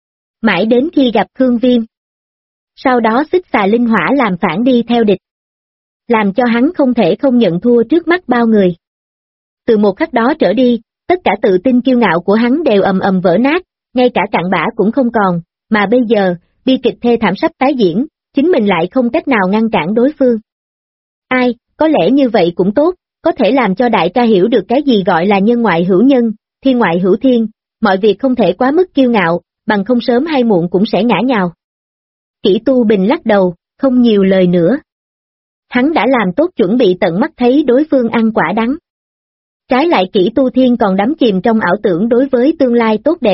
Mãi đến khi gặp Khương Viêm. Sau đó xích xà linh hỏa làm phản đi theo địch. Làm cho hắn không thể không nhận thua trước mắt bao người. Từ một khắc đó trở đi, tất cả tự tin kiêu ngạo của hắn đều ầm ầm vỡ nát, ngay cả cặn bã cũng không còn, mà bây giờ, bi kịch thê thảm sắp tái diễn, chính mình lại không cách nào ngăn cản đối phương. Ai, có lẽ như vậy cũng tốt, có thể làm cho đại ca hiểu được cái gì gọi là nhân ngoại hữu nhân, thiên ngoại hữu thiên, mọi việc không thể quá mức kiêu ngạo, bằng không sớm hay muộn cũng sẽ ngã nhào. Kỷ Tu Bình lắc đầu, không nhiều lời nữa. Hắn đã làm tốt chuẩn bị tận mắt thấy đối phương ăn quả đắng. Trái lại Kỷ Tu Thiên còn đắm chìm trong ảo tưởng đối với tương lai tốt đẹp.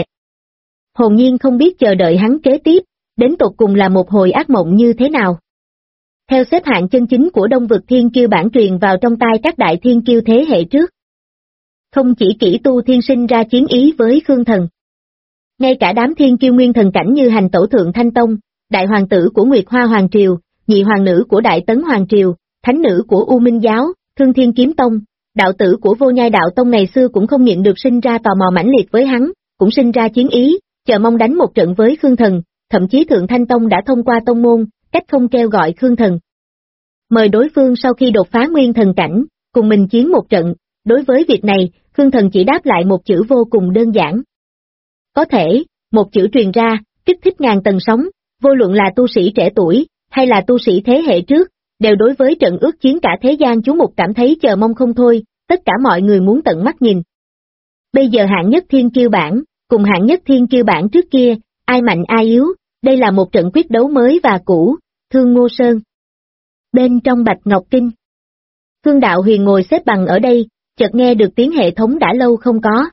Hồn nhiên không biết chờ đợi hắn kế tiếp, đến tột cùng là một hồi ác mộng như thế nào. Theo xếp hạng chân chính của Đông Vực Thiên Kiêu bản truyền vào trong tay các đại thiên kiêu thế hệ trước. Không chỉ Kỷ Tu Thiên sinh ra chiến ý với Khương Thần. Ngay cả đám thiên kiêu nguyên thần cảnh như Hành Tẩu Thượng Thanh Tông, đại hoàng tử của Nguyệt Hoa Hoàng Triều, nhị hoàng nữ của Đại Tấn Hoàng Triều, thánh nữ của U Minh Giáo, Thương Thiên Kiếm Tông, đạo tử của Vô Nhai Đạo Tông ngày xưa cũng không nhịn được sinh ra tò mò mãnh liệt với hắn, cũng sinh ra chiến ý, chờ mong đánh một trận với Khương Thần, thậm chí Thượng Thanh Tông đã thông qua tông môn, cách không kêu gọi Khương Thần. Mời đối phương sau khi đột phá nguyên thần cảnh, cùng mình chiến một trận, đối với việc này, Khương Thần chỉ đáp lại một chữ vô cùng đơn giản. Có thể, một chữ truyền ra, kích thích ngàn tầng sóng, vô luận là tu sĩ trẻ tuổi, hay là tu sĩ thế hệ trước, đều đối với trận ước chiến cả thế gian chú mục cảm thấy chờ mong không thôi, tất cả mọi người muốn tận mắt nhìn. Bây giờ hạng nhất thiên kiêu bản, cùng hạng nhất thiên kiêu bản trước kia, ai mạnh ai yếu, đây là một trận quyết đấu mới và cũ, Thương Ngô Sơn. Bên trong Bạch Ngọc Kinh, Khương Đạo Huyền ngồi xếp bằng ở đây, chợt nghe được tiếng hệ thống đã lâu không có.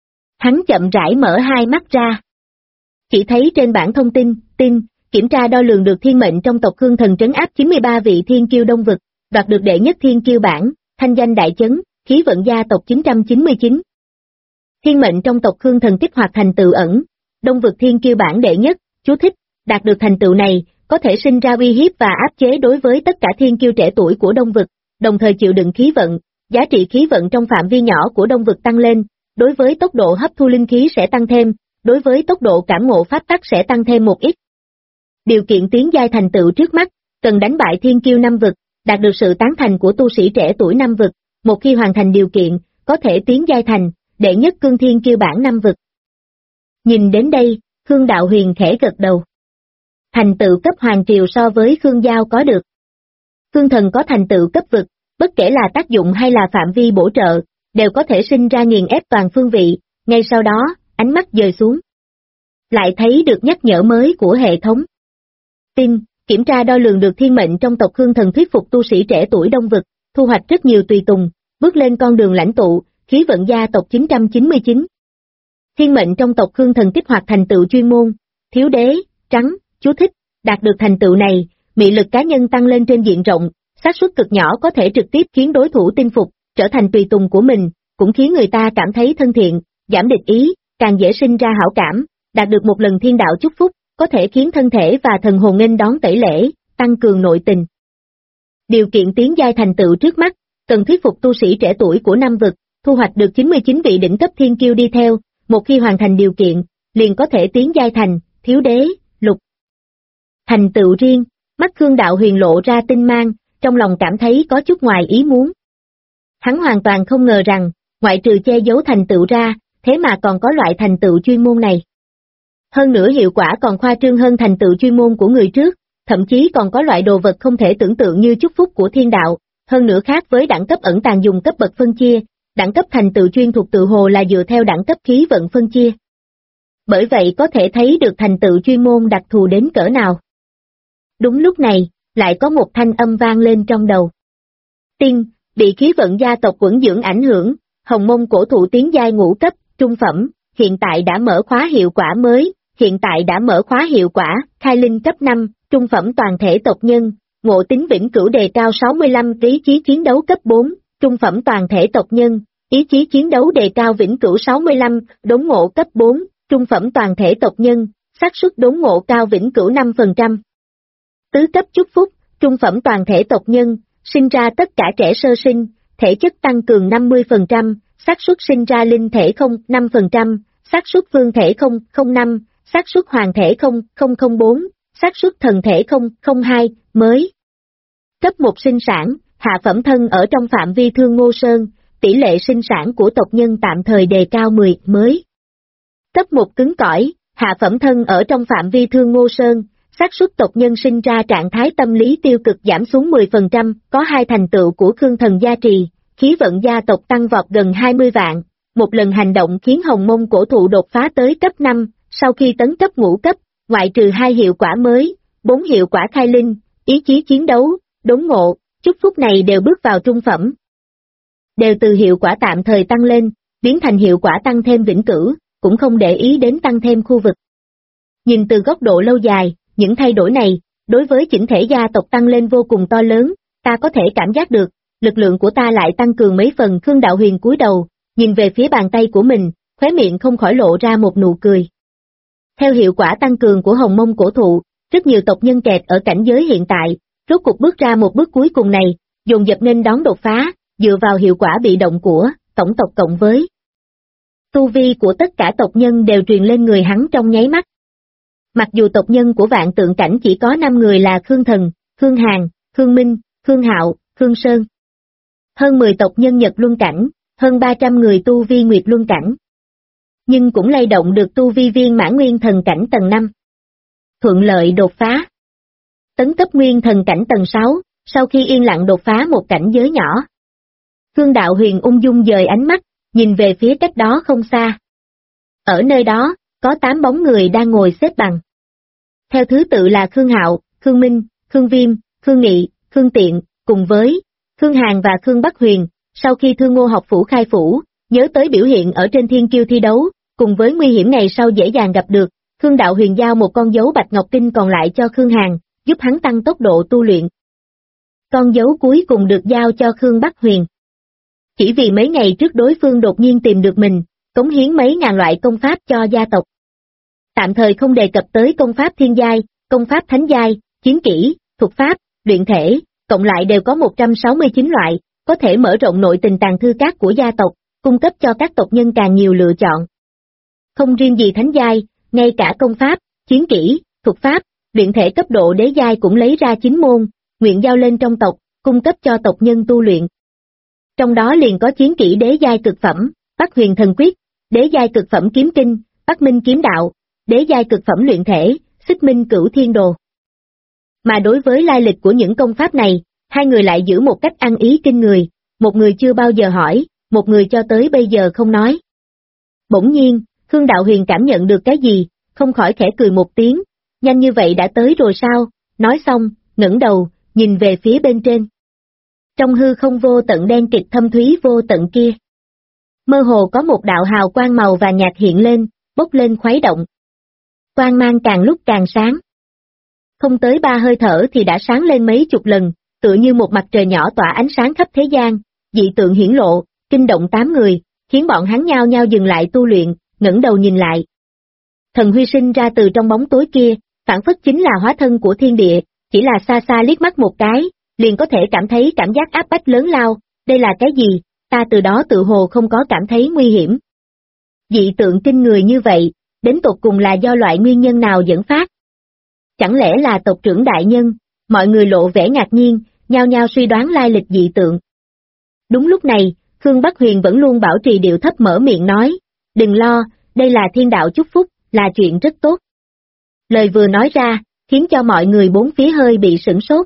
Hắn chậm rãi mở hai mắt ra. Chỉ thấy trên bảng thông tin, kiểm tra đo lường được thiên mệnh trong tộc Khương Thần trấn áp 93 vị thiên kiêu Đông Vực, đoạt được đệ nhất thiên kiêu bản, thanh danh đại chấn, khí vận gia tộc 999. Thiên mệnh trong tộc Khương Thần kích hoạt thành tựu ẩn, Đông Vực thiên kiêu bản đệ nhất, chú thích, đạt được thành tựu này, có thể sinh ra uy hiếp và áp chế đối với tất cả thiên kiêu trẻ tuổi của Đông Vực, đồng thời chịu đựng khí vận, giá trị khí vận trong phạm vi nhỏ của Đông Vực tăng lên, đối với tốc độ hấp thu linh khí sẽ tăng thêm, đối với tốc độ cảm ngộ pháp tắc sẽ tăng thêm một ít. Điều kiện tiến giai thành tựu trước mắt, cần đánh bại thiên kiêu năm vực, đạt được sự tán thành của tu sĩ trẻ tuổi năm vực, một khi hoàn thành điều kiện, có thể tiến giai thành đệ nhất cương thiên kiêu bản năm vực. Nhìn đến đây, Khương Đạo Huyền khẽ gật đầu. Thành tựu cấp hoàng triều so với Khương Giao có được. Khương Thần có thành tựu cấp vực, bất kể là tác dụng hay là phạm vi bổ trợ, đều có thể sinh ra nghiền ép toàn phương vị, ngay sau đó, ánh mắt dời xuống. Lại thấy được nhắc nhở mới của hệ thống. Kiểm tra đo lường được thiên mệnh trong tộc Khương Thần thuyết phục tu sĩ trẻ tuổi Đông Vực, thu hoạch rất nhiều tùy tùng, bước lên con đường lãnh tụ, khí vận gia tộc 999. Thiên mệnh trong tộc Khương Thần kích hoạt thành tựu chuyên môn, thiếu đế, trắng, chú thích, đạt được thành tựu này, mị lực cá nhân tăng lên trên diện rộng, xác suất cực nhỏ có thể trực tiếp khiến đối thủ tin phục, trở thành tùy tùng của mình, cũng khiến người ta cảm thấy thân thiện, giảm địch ý, càng dễ sinh ra hảo cảm, đạt được một lần thiên đạo chúc phúc, có thể khiến thân thể và thần hồn nghênh đón tẩy lễ, tăng cường nội tình. Điều kiện tiến giai thành tựu trước mắt, cần thuyết phục tu sĩ trẻ tuổi của năm vực, thu hoạch được 99 vị đỉnh cấp thiên kiêu đi theo, một khi hoàn thành điều kiện, liền có thể tiến giai thành thiếu đế, lục. Thành tựu riêng, mắt Khương Đạo Huyền lộ ra tinh mang, trong lòng cảm thấy có chút ngoài ý muốn. Hắn hoàn toàn không ngờ rằng, ngoại trừ che giấu thành tựu ra, thế mà còn có loại thành tựu chuyên môn này. Hơn nữa hiệu quả còn khoa trương hơn thành tựu chuyên môn của người trước, thậm chí còn có loại đồ vật không thể tưởng tượng như chúc phúc của thiên đạo, hơn nữa khác với đẳng cấp ẩn tàng dùng cấp bậc phân chia, đẳng cấp thành tựu chuyên thuộc tự hồ là dựa theo đẳng cấp khí vận phân chia. Bởi vậy có thể thấy được thành tựu chuyên môn đặc thù đến cỡ nào. Đúng lúc này, lại có một thanh âm vang lên trong đầu. Bị khí vận gia tộc quẩn dưỡng ảnh hưởng, Hồng Mông cổ thụ tiến giai ngũ cấp, trung phẩm, hiện tại đã mở khóa hiệu quả mới, khai linh cấp 5, trung phẩm toàn thể tộc nhân, ngộ tính vĩnh cửu đề cao 65, ý chí chiến đấu cấp 4, trung phẩm toàn thể tộc nhân, ý chí chiến đấu đề cao vĩnh cửu 65, đốn ngộ cấp 4, trung phẩm toàn thể tộc nhân, xác suất đốn ngộ cao vĩnh cửu 5%. Tứ cấp chúc phúc, trung phẩm toàn thể tộc nhân, sinh ra tất cả trẻ sơ sinh, thể chất tăng cường 50%, xác suất sinh ra linh thể 0,5%, xác suất vương thể 0,05, xác suất hoàng thể 0,004, xác suất thần thể 0,02, mới. Cấp 1 sinh sản, hạ phẩm thân ở trong phạm vi Thương Ngô Sơn, tỷ lệ sinh sản của tộc nhân tạm thời đề cao 10, mới. Cấp 1 cứng cỏi, hạ phẩm thân ở trong phạm vi Thương Ngô Sơn, xác suất tộc nhân sinh ra trạng thái tâm lý tiêu cực giảm xuống 10%, có hai thành tựu của Khương Thần gia trì, khí vận gia tộc tăng vọt gần 20 vạn, một lần hành động khiến Hồng Mông cổ thụ đột phá tới cấp 5, sau khi tấn cấp ngũ cấp, ngoại trừ 2 hiệu quả mới, 4 hiệu quả khai linh, ý chí chiến đấu, đốn ngộ, chúc phúc này đều bước vào trung phẩm. Đều từ hiệu quả tạm thời tăng lên, biến thành hiệu quả tăng thêm vĩnh cửu, cũng không để ý đến tăng thêm khu vực. Nhìn từ góc độ lâu dài, những thay đổi này, đối với chỉnh thể gia tộc tăng lên vô cùng to lớn, ta có thể cảm giác được, lực lượng của ta lại tăng cường mấy phần. Khương Đạo Huyền cúi đầu, nhìn về phía bàn tay của mình, khóe miệng không khỏi lộ ra một nụ cười. Theo hiệu quả tăng cường của hồng mông cổ thụ, rất nhiều tộc nhân kẹt ở cảnh giới hiện tại, rốt cuộc bước ra một bước cuối cùng này, dồn dập nên đón đột phá, dựa vào hiệu quả bị động của tổng tộc cộng với tu vi của tất cả tộc nhân đều truyền lên người hắn trong nháy mắt. Mặc dù tộc nhân của Vạn Tượng Cảnh chỉ có 5 người là Khương Thần, Khương Hàn, Khương Minh, Khương Hạo, Khương Sơn. Hơn 10 tộc nhân Nhật Luân Cảnh, hơn 300 người tu vi Nguyệt Luân Cảnh. Nhưng cũng lay động được tu vi viên mãn Nguyên Thần Cảnh tầng 5. Thuận lợi đột phá. Tấn cấp Nguyên Thần Cảnh tầng 6, sau khi yên lặng đột phá một cảnh giới nhỏ. Khương Đạo Huyền ung dung dời ánh mắt, nhìn về phía cách đó không xa. Ở nơi đó, có 8 bóng người đang ngồi xếp bằng. Theo thứ tự là Khương Hạo, Khương Minh, Khương Viêm, Khương Nghị, Khương Tiện, cùng với Khương Hàn và Khương Bắc Huyền. Sau khi Thương Ngô học phủ khai phủ, nhớ tới biểu hiện ở trên thiên kiêu thi đấu, cùng với nguy hiểm ngày sau dễ dàng gặp được, Khương Đạo Huyền giao một con dấu bạch ngọc tinh còn lại cho Khương Hàn, giúp hắn tăng tốc độ tu luyện. Con dấu cuối cùng được giao cho Khương Bắc Huyền. Chỉ vì mấy ngày trước đối phương đột nhiên tìm được mình, cống hiến mấy ngàn loại công pháp cho gia tộc. Tạm thời không đề cập tới công pháp thiên giai, công pháp thánh giai, chiến kỹ, thuật pháp, luyện thể, cộng lại đều có 169 loại, có thể mở rộng nội tình tàng thư các của gia tộc, cung cấp cho các tộc nhân càng nhiều lựa chọn. Không riêng gì thánh giai, ngay cả công pháp, chiến kỹ, thuật pháp, luyện thể cấp độ đế giai cũng lấy ra 9 môn, nguyện giao lên trong tộc, cung cấp cho tộc nhân tu luyện. Trong đó liền có chiến kỹ đế giai cực phẩm, Bắc Huyền Thần Quyết, đế giai cực phẩm kiếm kinh, Bắc Minh Kiếm Đạo, đế giai cực phẩm luyện thể, Xích Minh Cửu Thiên Đồ. Mà đối với lai lịch của những công pháp này, hai người lại giữ một cách ăn ý kinh người, một người chưa bao giờ hỏi, một người cho tới bây giờ không nói. Bỗng nhiên, Khương Đạo Huyền cảm nhận được cái gì, không khỏi khẽ cười một tiếng, nhanh như vậy đã tới rồi sao, nói xong, ngẩng đầu, nhìn về phía bên trên. Trong hư không vô tận đen kịt thâm thúy vô tận kia. Mơ hồ có một đạo hào quang màu và nhạt hiện lên, bốc lên khuấy động. Quang mang càng lúc càng sáng. Không tới 3 hơi thở thì đã sáng lên mấy chục lần, tựa như một mặt trời nhỏ tỏa ánh sáng khắp thế gian, dị tượng hiển lộ, kinh động 8 người, khiến bọn hắn nhao nhao dừng lại tu luyện, ngẩng đầu nhìn lại. Thần Huy sinh ra từ trong bóng tối kia, phản phất chính là hóa thân của thiên địa, chỉ là xa xa liếc mắt một cái, liền có thể cảm thấy cảm giác áp bách lớn lao, đây là cái gì, ta từ đó tự hồ không có cảm thấy nguy hiểm. Dị tượng kinh người như vậy, đến tột cùng là do loại nguyên nhân nào dẫn phát? Chẳng lẽ là tộc trưởng đại nhân? Mọi người lộ vẻ ngạc nhiên, nhao nhao suy đoán lai lịch dị tượng. Đúng lúc này, Khương Bắc Huyền vẫn luôn bảo trì điệu thấp mở miệng nói, đừng lo, đây là thiên đạo chúc phúc, là chuyện rất tốt. Lời vừa nói ra, khiến cho mọi người bốn phía hơi bị sửng sốt.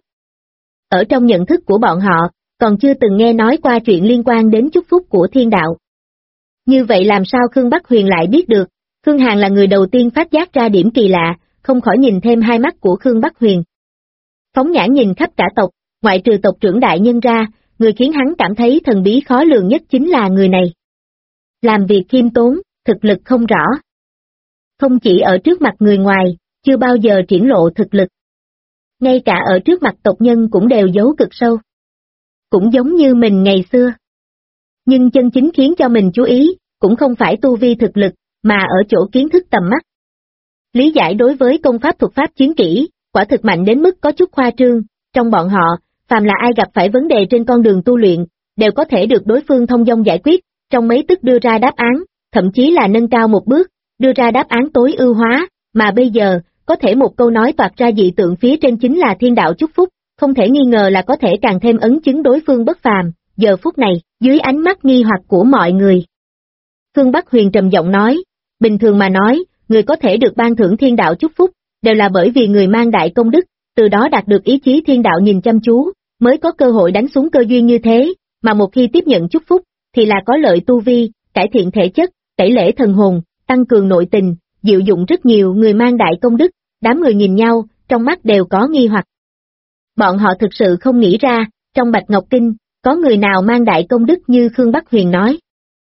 Ở trong nhận thức của bọn họ, còn chưa từng nghe nói qua chuyện liên quan đến chúc phúc của thiên đạo. Như vậy làm sao Khương Bắc Huyền lại biết được? Khương Hàn là người đầu tiên phát giác ra điểm kỳ lạ, không khỏi nhìn thêm hai mắt của Khương Bắc Huyền. Phóng nhãn nhìn khắp cả tộc, ngoại trừ tộc trưởng đại nhân ra, người khiến hắn cảm thấy thần bí khó lường nhất chính là người này. Làm việc khiêm tốn, thực lực không rõ. Không chỉ ở trước mặt người ngoài, chưa bao giờ triển lộ thực lực. Ngay cả ở trước mặt tộc nhân cũng đều giấu cực sâu. Cũng giống như mình ngày xưa. Nhưng chân chính khiến cho mình chú ý, cũng không phải tu vi thực lực, mà ở chỗ kiến thức tầm mắt. Lý giải đối với công pháp thuật pháp chiến kỹ, quả thực mạnh đến mức có chút khoa trương, trong bọn họ, phàm là ai gặp phải vấn đề trên con đường tu luyện, đều có thể được đối phương thông dong giải quyết, trong mấy tức đưa ra đáp án, thậm chí là nâng cao một bước, đưa ra đáp án tối ưu hóa, mà bây giờ, có thể một câu nói toạc ra dị tượng phía trên chính là thiên đạo chúc phúc, không thể nghi ngờ là có thể càng thêm ấn chứng đối phương bất phàm, giờ phút này, dưới ánh mắt nghi hoặc của mọi người. Khương Bắc Huyền trầm giọng nói, bình thường mà nói, người có thể được ban thưởng thiên đạo chúc phúc, đều là bởi vì người mang đại công đức, từ đó đạt được ý chí thiên đạo nhìn chăm chú, mới có cơ hội đánh xuống cơ duyên như thế, mà một khi tiếp nhận chúc phúc, thì là có lợi tu vi, cải thiện thể chất, tẩy lễ thần hồn, tăng cường nội tình, diệu dụng rất nhiều người mang đại công đức, đám người nhìn nhau, trong mắt đều có nghi hoặc. Bọn họ thực sự không nghĩ ra, trong Bạch Ngọc Kinh, có người nào mang đại công đức như Khương Bắc Huyền nói.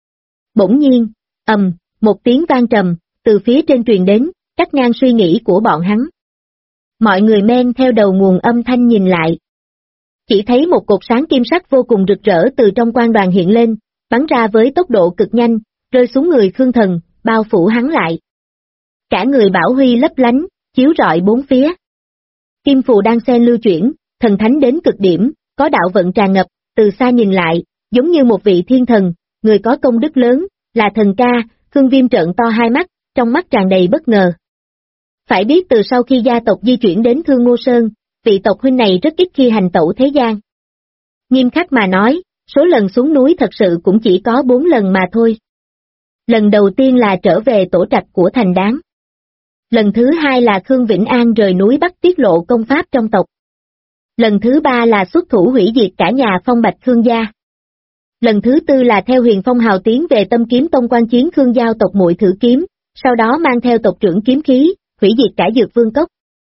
Bỗng nhiên, một tiếng vang trầm, từ phía trên truyền đến, cắt ngang suy nghĩ của bọn hắn. Mọi người men theo đầu nguồn âm thanh nhìn lại. Chỉ thấy một cột sáng kim sắc vô cùng rực rỡ từ trong quan đoàn hiện lên, bắn ra với tốc độ cực nhanh, rơi xuống người Khương Thần, bao phủ hắn lại. Cả người bảo huy lấp lánh, chiếu rọi bốn phía. Kim phù đang xen lưu chuyển, thần thánh đến cực điểm, có đạo vận tràn ngập, từ xa nhìn lại, giống như một vị thiên thần, người có công đức lớn, là thần ca. Khương Viêm trợn to hai mắt, trong mắt tràn đầy bất ngờ. Phải biết từ sau khi gia tộc di chuyển đến Thương Ngô Sơn, vị tộc huynh này rất ít khi hành tẩu thế gian. Nghiêm khắc mà nói, số lần xuống núi thật sự cũng chỉ có 4 lần mà thôi. Lần đầu tiên là trở về tổ trạch của Thành Đáng. Lần thứ hai là Khương Vĩnh An rời núi Bắc tiết lộ công pháp trong tộc. Lần thứ ba là xuất thủ hủy diệt cả nhà Phong Bạch Khương gia. Lần thứ tư là theo Huyền Phong Hào tiến về Tâm Kiếm Tông quan chiến Khương giao tộc muội Thử Kiếm, sau đó mang theo tộc trưởng kiếm khí, hủy diệt cả Dược Vương Cốc.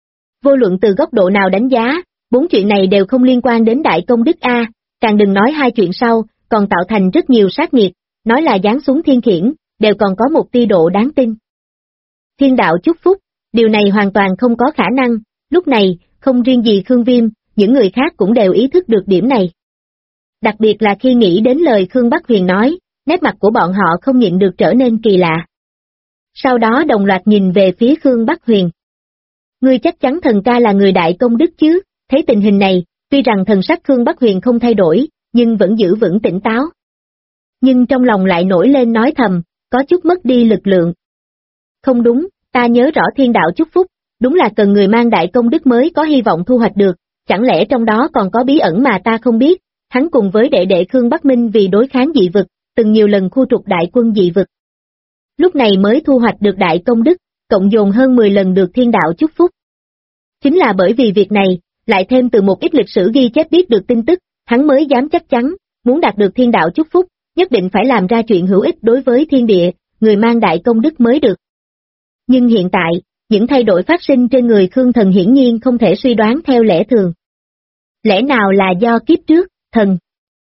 Vô luận từ góc độ nào đánh giá, 4 chuyện này đều không liên quan đến đại công đức A, càng đừng nói 2 chuyện sau, còn tạo thành rất nhiều sát nghiệt, nói là giáng xuống thiên khiển, đều còn có một tia độ đáng tin. Thiên đạo chúc phúc, điều này hoàn toàn không có khả năng, lúc này, không riêng gì Khương Viêm, những người khác cũng đều ý thức được điểm này. Đặc biệt là khi nghĩ đến lời Khương Bắc Huyền nói, nét mặt của bọn họ không nhịn được trở nên kỳ lạ. Sau đó đồng loạt nhìn về phía Khương Bắc Huyền. Ngươi chắc chắn thần ca là người đại công đức chứ? Thấy tình hình này, tuy rằng thần sắc Khương Bắc Huyền không thay đổi, nhưng vẫn giữ vững tỉnh táo. Nhưng trong lòng lại nổi lên nói thầm, có chút mất đi lực lượng. Không đúng, ta nhớ rõ thiên đạo chúc phúc, đúng là cần người mang đại công đức mới có hy vọng thu hoạch được, chẳng lẽ trong đó còn có bí ẩn mà ta không biết? Hắn cùng với đệ đệ Khương Bắc Minh vì đối kháng dị vực, từng nhiều lần khu trục đại quân dị vực. Lúc này mới thu hoạch được đại công đức, cộng dồn hơn 10 lần được thiên đạo chúc phúc. Chính là bởi vì việc này, lại thêm từ một ít lịch sử ghi chép biết được tin tức, hắn mới dám chắc chắn, muốn đạt được thiên đạo chúc phúc, nhất định phải làm ra chuyện hữu ích đối với thiên địa, người mang đại công đức mới được. Nhưng hiện tại, những thay đổi phát sinh trên người Khương Thần hiển nhiên không thể suy đoán theo lẽ thường. Lẽ nào là do kiếp trước, thần?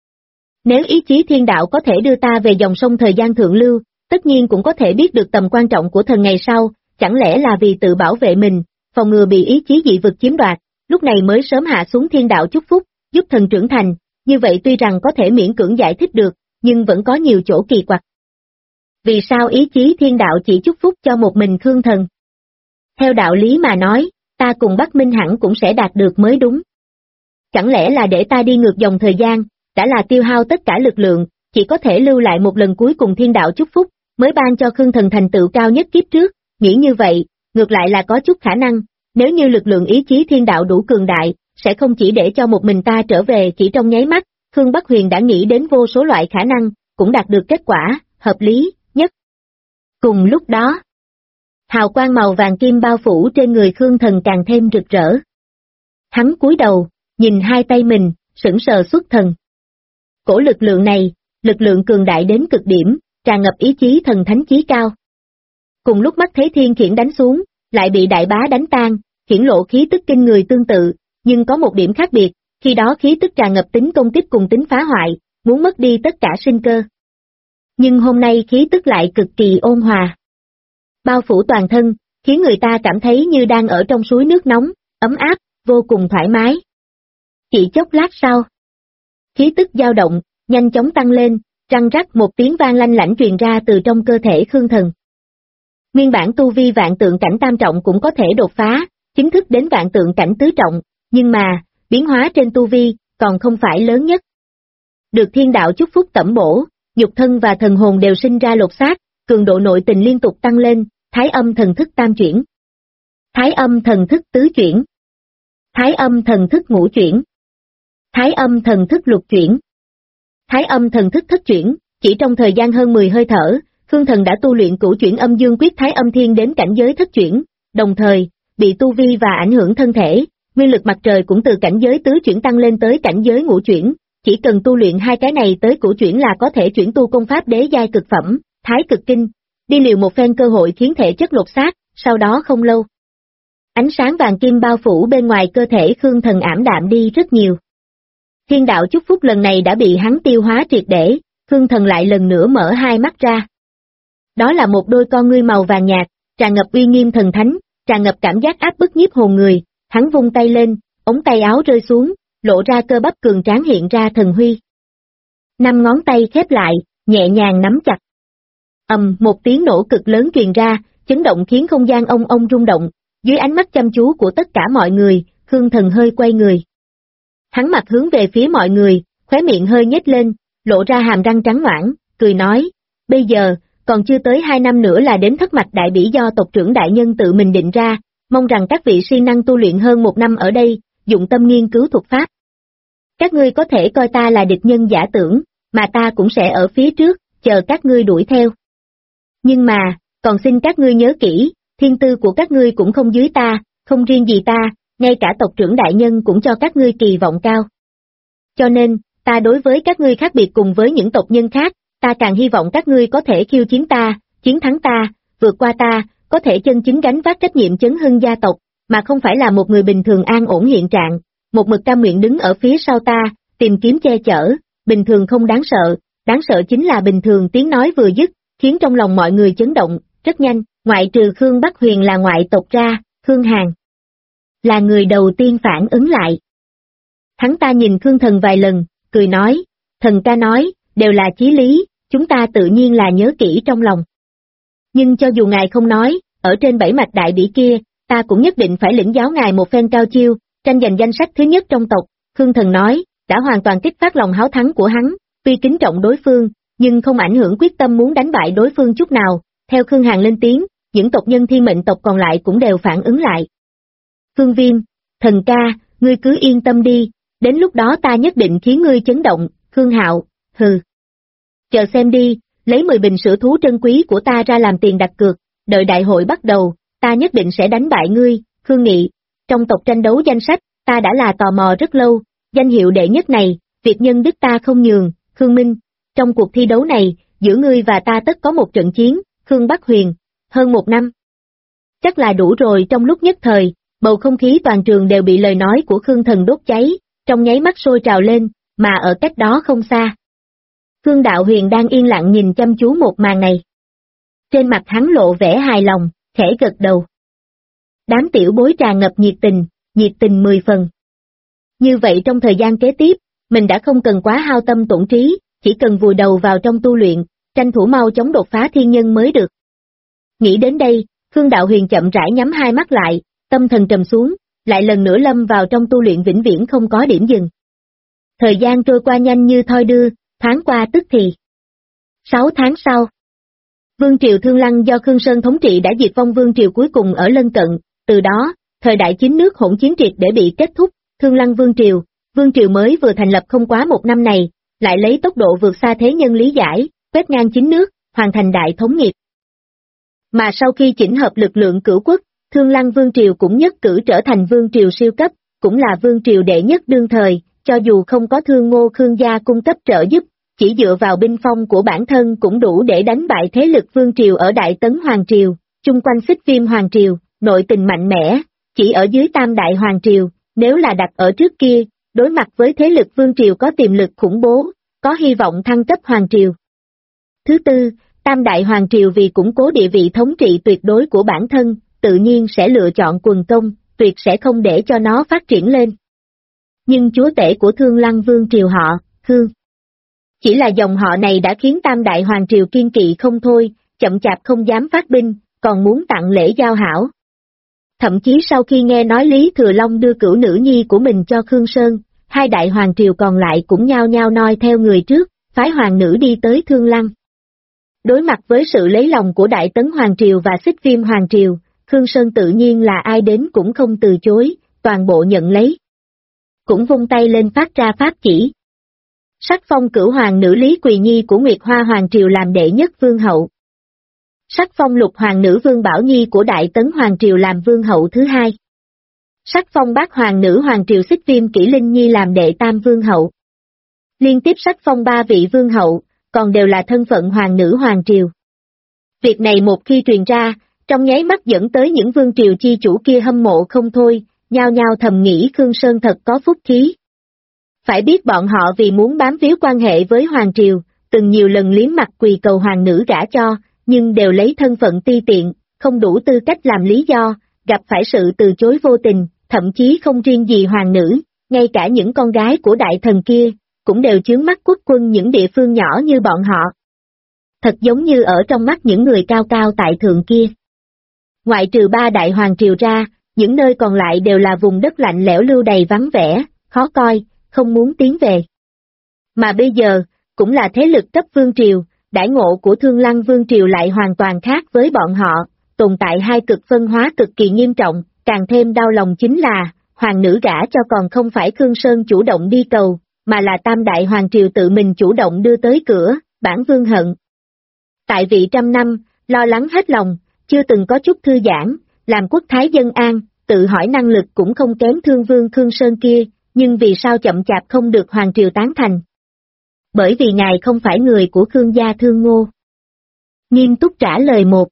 Nếu ý chí thiên đạo có thể đưa ta về dòng sông thời gian thượng lưu, tất nhiên cũng có thể biết được tầm quan trọng của thần ngày sau, chẳng lẽ là vì tự bảo vệ mình, phòng ngừa bị ý chí dị vực chiếm đoạt, lúc này mới sớm hạ xuống thiên đạo chúc phúc, giúp thần trưởng thành, như vậy tuy rằng có thể miễn cưỡng giải thích được, nhưng vẫn có nhiều chỗ kỳ quặc. Vì sao ý chí thiên đạo chỉ chúc phúc cho một mình Khương Thần? Theo đạo lý mà nói, ta cùng Bắc Minh hẳn cũng sẽ đạt được mới đúng. Chẳng lẽ là để ta đi ngược dòng thời gian, đã là tiêu hao tất cả lực lượng, chỉ có thể lưu lại một lần cuối cùng thiên đạo chúc phúc, mới ban cho Khương Thần thành tựu cao nhất kiếp trước, nghĩ như vậy, ngược lại là có chút khả năng, nếu như lực lượng ý chí thiên đạo đủ cường đại, sẽ không chỉ để cho một mình ta trở về chỉ trong nháy mắt, Khương Bắc Huyền đã nghĩ đến vô số loại khả năng, cũng đạt được kết quả, hợp lý, nhất. Cùng lúc đó, hào quang màu vàng kim bao phủ trên người Khương Thần càng thêm rực rỡ. Hắn cúi đầu, nhìn hai tay mình, sững sờ xuất thần. Cổ lực lượng này, lực lượng cường đại đến cực điểm, tràn ngập ý chí thần thánh chí cao. Cùng lúc mắt thấy thiên khiển đánh xuống, lại bị đại bá đánh tan, hiển lộ khí tức kinh người tương tự, nhưng có một điểm khác biệt, khi đó khí tức tràn ngập tính công kích cùng tính phá hoại, muốn mất đi tất cả sinh cơ. Nhưng hôm nay khí tức lại cực kỳ ôn hòa. Bao phủ toàn thân, khiến người ta cảm thấy như đang ở trong suối nước nóng, ấm áp, vô cùng thoải mái. Chỉ chốc lát sau, khí tức dao động, nhanh chóng tăng lên, răng rắc một tiếng vang lanh lảnh truyền ra từ trong cơ thể Khương Thần. Nguyên bản tu vi vạn tượng cảnh tam trọng cũng có thể đột phá, chính thức đến vạn tượng cảnh tứ trọng, nhưng mà, biến hóa trên tu vi, còn không phải lớn nhất. Được thiên đạo chúc phúc tẩm bổ, nhục thân và thần hồn đều sinh ra lột xác, cường độ nội tình liên tục tăng lên, thái âm thần thức tam chuyển, thái âm thần thức tứ chuyển, thái âm thần thức ngũ chuyển, thái âm thần thức lục chuyển, thái âm thần thức thất chuyển, chỉ trong thời gian hơn 10 hơi thở, Khương Thần đã tu luyện cửu chuyển âm dương quyết thái âm thiên đến cảnh giới thất chuyển, đồng thời, bị tu vi và ảnh hưởng thân thể, nguyên lực mặt trời cũng từ cảnh giới tứ chuyển tăng lên tới cảnh giới ngũ chuyển, chỉ cần tu luyện hai cái này tới cửu chuyển là có thể chuyển tu công pháp đế giai cực phẩm, thái cực kinh, đi liều một phen cơ hội khiến thể chất lột xác, sau đó không lâu. Ánh sáng vàng kim bao phủ bên ngoài cơ thể Khương Thần ảm đạm đi rất nhiều. Thiên đạo chúc phúc lần này đã bị hắn tiêu hóa triệt để, Khương Thần lại lần nữa mở hai mắt ra. Đó là một đôi con ngươi màu vàng nhạt, tràn ngập uy nghiêm thần thánh, tràn ngập cảm giác áp bức nhiếp hồn người, hắn vung tay lên, ống tay áo rơi xuống, lộ ra cơ bắp cường tráng hiện ra thần huy. 5 ngón tay khép lại, nhẹ nhàng nắm chặt. Một tiếng nổ cực lớn truyền ra, chấn động khiến không gian ông rung động, dưới ánh mắt chăm chú của tất cả mọi người, Khương Thần hơi quay người. Hắn mặt hướng về phía mọi người, khóe miệng hơi nhếch lên, lộ ra hàm răng trắng ngoãn, cười nói, bây giờ, còn chưa tới 2 năm nữa là đến thất mạch đại bỉ do tộc trưởng đại nhân tự mình định ra, mong rằng các vị siêng năng tu luyện hơn 1 năm ở đây, dụng tâm nghiên cứu thuật pháp. Các ngươi có thể coi ta là địch nhân giả tưởng, mà ta cũng sẽ ở phía trước, chờ các ngươi đuổi theo. Nhưng mà, còn xin các ngươi nhớ kỹ, thiên tư của các ngươi cũng không dưới ta, không riêng gì ta, ngay cả tộc trưởng đại nhân cũng cho các ngươi kỳ vọng cao. Cho nên, ta đối với các ngươi khác biệt cùng với những tộc nhân khác, ta càng hy vọng các ngươi có thể khiêu chiến ta, chiến thắng ta, vượt qua ta, có thể chân chính gánh vác trách nhiệm chấn hưng gia tộc, mà không phải là một người bình thường an ổn hiện trạng, một mực cam nguyện đứng ở phía sau ta, tìm kiếm che chở, bình thường không đáng sợ chính là bình thường. Tiếng nói vừa dứt, khiến trong lòng mọi người chấn động, rất nhanh, ngoại trừ Khương Bắc Huyền là ngoại tộc ra, Khương Hàn là người đầu tiên phản ứng lại. Hắn ta nhìn Khương Thần vài lần, cười nói, thần ca nói, đều là chí lý, chúng ta tự nhiên là nhớ kỹ trong lòng. Nhưng cho dù ngài không nói, ở trên 7 mạch đại bỉ kia, ta cũng nhất định phải lĩnh giáo ngài một phen cao chiêu, tranh giành danh sách thứ nhất trong tộc. Khương Thần nói, đã hoàn toàn kích phát lòng háo thắng của hắn, tuy kính trọng đối phương, nhưng không ảnh hưởng quyết tâm muốn đánh bại đối phương chút nào. Theo Khương Hàn lên tiếng, những tộc nhân thiên mệnh tộc còn lại cũng đều phản ứng lại. Phương Viêm, thần ca, ngươi cứ yên tâm đi, đến lúc đó ta nhất định khiến ngươi chấn động. Khương Hạo, hừ. Chờ xem đi, lấy 10 bình sữa thú trân quý của ta ra làm tiền đặt cược, đợi đại hội bắt đầu, ta nhất định sẽ đánh bại ngươi. Khương Nghị, trong tộc tranh đấu danh sách, ta đã là tò mò rất lâu, danh hiệu đệ nhất này, việc nhân đức ta không nhường. Khương Minh, trong cuộc thi đấu này, giữa ngươi và ta tất có một trận chiến. Khương Bắc Huyền, hơn 1 năm. Chắc là đủ rồi. Trong lúc nhất thời, bầu không khí toàn trường đều bị lời nói của Khương Thần đốt cháy, trong nháy mắt sôi trào lên, mà ở cách đó không xa. Khương Đạo Huyền đang yên lặng nhìn chăm chú một màn này. Trên mặt hắn lộ vẻ hài lòng, khẽ gật đầu. Đám tiểu bối tràn ngập nhiệt tình 10 phần. Như vậy trong thời gian kế tiếp, mình đã không cần quá hao tâm tổn trí, chỉ cần vùi đầu vào trong tu luyện, tranh thủ mau chóng đột phá thiên nhân mới được. Nghĩ đến đây, Khương Đạo Huyền chậm rãi nhắm hai mắt lại, tâm thần trầm xuống, lại lần nữa lâm vào trong tu luyện vĩnh viễn không có điểm dừng. Thời gian trôi qua nhanh như thoi đưa, thoáng qua tức thì. 6 tháng sau, Vương triều Thương Lăng do Khương Sơn thống trị đã diệt vong vương triều cuối cùng ở lân cận, từ đó, thời đại 9 nước hỗn chiến triệt để bị kết thúc. Thương Lăng vương triều mới vừa thành lập không quá 1 năm này, lại lấy tốc độ vượt xa thế nhân lý giải, quét ngang 9 nước, hoàn thành đại thống nghiệp. Mà sau khi chỉnh hợp lực lượng cửu quốc, Thương Lăng vương triều cũng nhất cử trở thành vương triều siêu cấp, cũng là vương triều đệ nhất đương thời, cho dù không có Thương Ngô Khương gia cung cấp trợ giúp, chỉ dựa vào binh phong của bản thân cũng đủ để đánh bại thế lực vương triều ở Đại Tấn Hoàng triều, chung quanh Xích Viêm Hoàng triều, nội tình mạnh mẽ, chỉ ở dưới Tam Đại Hoàng triều, nếu là đặt ở trước kia, đối mặt với thế lực vương triều có tiềm lực khủng bố, có hy vọng thăng cấp Hoàng triều. Thứ tư, Tam Đại Hoàng triều vì củng cố địa vị thống trị tuyệt đối của bản thân, tự nhiên sẽ lựa chọn quần công, tuyệt sẽ không để cho nó phát triển lên. Nhưng chúa tể của Thương Lăng vương triều họ, Khương. Chỉ là dòng họ này đã khiến Tam Đại Hoàng triều kiên kỵ không thôi, chậm chạp không dám phát binh, còn muốn tặng lễ giao hảo. Thậm chí sau khi nghe nói Lý Thừa Long đưa cửu nữ nhi của mình cho Khương Sơn, 2 đại hoàng triều còn lại cũng nhao nhao noi theo người trước, phái hoàng nữ đi tới Thương Lăng. Đối mặt với sự lấy lòng của Đại Tấn Hoàng triều và Xích Viêm Hoàng triều, Khương Sơn tự nhiên là ai đến cũng không từ chối, toàn bộ nhận lấy. Cũng vung tay lên phát ra pháp chỉ. Sắc phong cửu hoàng nữ Lý Quỳ Nhi của Nguyệt Hoa Hoàng triều làm đệ nhất vương hậu. Sắc phong lục hoàng nữ Vương Bảo Nhi của Đại Tấn Hoàng triều làm vương hậu thứ 2. Sắc phong bát hoàng nữ Hoàng triều Xích Viêm Kỷ Linh Nhi làm đệ tam vương hậu. Liên tiếp sắc phong 3 vị vương hậu, còn đều là thân phận hoàng nữ Hoàng triều. Việc này một khi truyền ra, trong nháy mắt dẫn tới những vương triều chi chủ kia hâm mộ không thôi, nhao nhao thầm nghĩ Khương Sơn thật có phúc khí. Phải biết bọn họ vì muốn bám víu quan hệ với Hoàng Triều, từng nhiều lần liếm mặt quỳ cầu hoàng nữ gả cho, nhưng đều lấy thân phận ti tiện, không đủ tư cách làm lý do, gặp phải sự từ chối vô tình, thậm chí không riêng gì hoàng nữ, ngay cả những con gái của đại thần kia, cũng đều chướng mắt quốc quân những địa phương nhỏ như bọn họ. Thật giống như ở trong mắt những người cao cao tại thượng kia. Ngoại trừ ba đại hoàng triều ra, những nơi còn lại đều là vùng đất lạnh lẽo lưu đầy vắng vẻ, khó coi, không muốn tiến về. Mà bây giờ, cũng là thế lực cấp vương triều, đãi ngộ của Thương Lăng vương triều lại hoàn toàn khác với bọn họ, tồn tại hai cực phân hóa cực kỳ nghiêm trọng, càng thêm đau lòng chính là, hoàng nữ gả cho còn không phải Khương Sơn chủ động đi cầu, mà là tam đại hoàng triều tự mình chủ động đưa tới cửa, bản vương hận. Tại vị 100 năm, lo lắng hết lòng, chưa từng có chút thư giãn, làm quốc thái dân an, tự hỏi năng lực cũng không kém Thương vương Khương Sơn kia, nhưng vì sao chậm chạp không được hoàng triều tán thành? Bởi vì ngài không phải người của Khương gia Thương Ngô. Nghiêm túc trả lời một.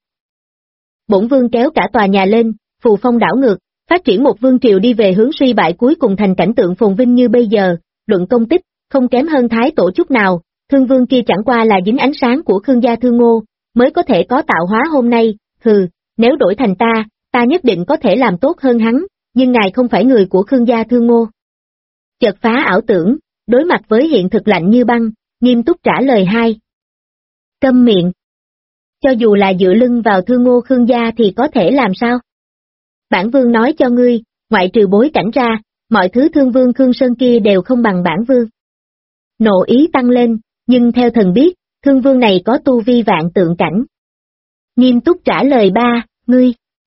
Bổn vương kéo cả tòa nhà lên, phù phong đảo ngược, phát triển một vương triều đi về hướng suy bại cuối cùng thành cảnh tượng phồn vinh như bây giờ, luận công tích, không kém hơn Thái Tổ chút nào, Thương vương kia chẳng qua là dính ánh sáng của Khương gia Thương Ngô, mới có thể có tạo hóa hôm nay, nếu đổi thành ta nhất định có thể làm tốt hơn hắn, nhưng ngài không phải người của Khương gia Thương Ngô. Chợt phá ảo tưởng, đối mặt với hiện thực lạnh như băng, nghiêm túc trả lời hai. Câm miệng. Cho dù là dựa lưng vào Thương Ngô Khương gia thì có thể làm sao? Bản vương nói cho ngươi, ngoại trừ bối cảnh ra, mọi thứ Thương vương Khương Sơn kia đều không bằng bản vương. Nộ ý tăng lên, nhưng theo thần biết, Thương vương này có tu vi vạn tượng cảnh. Nghiêm túc trả lời ba, ngươi.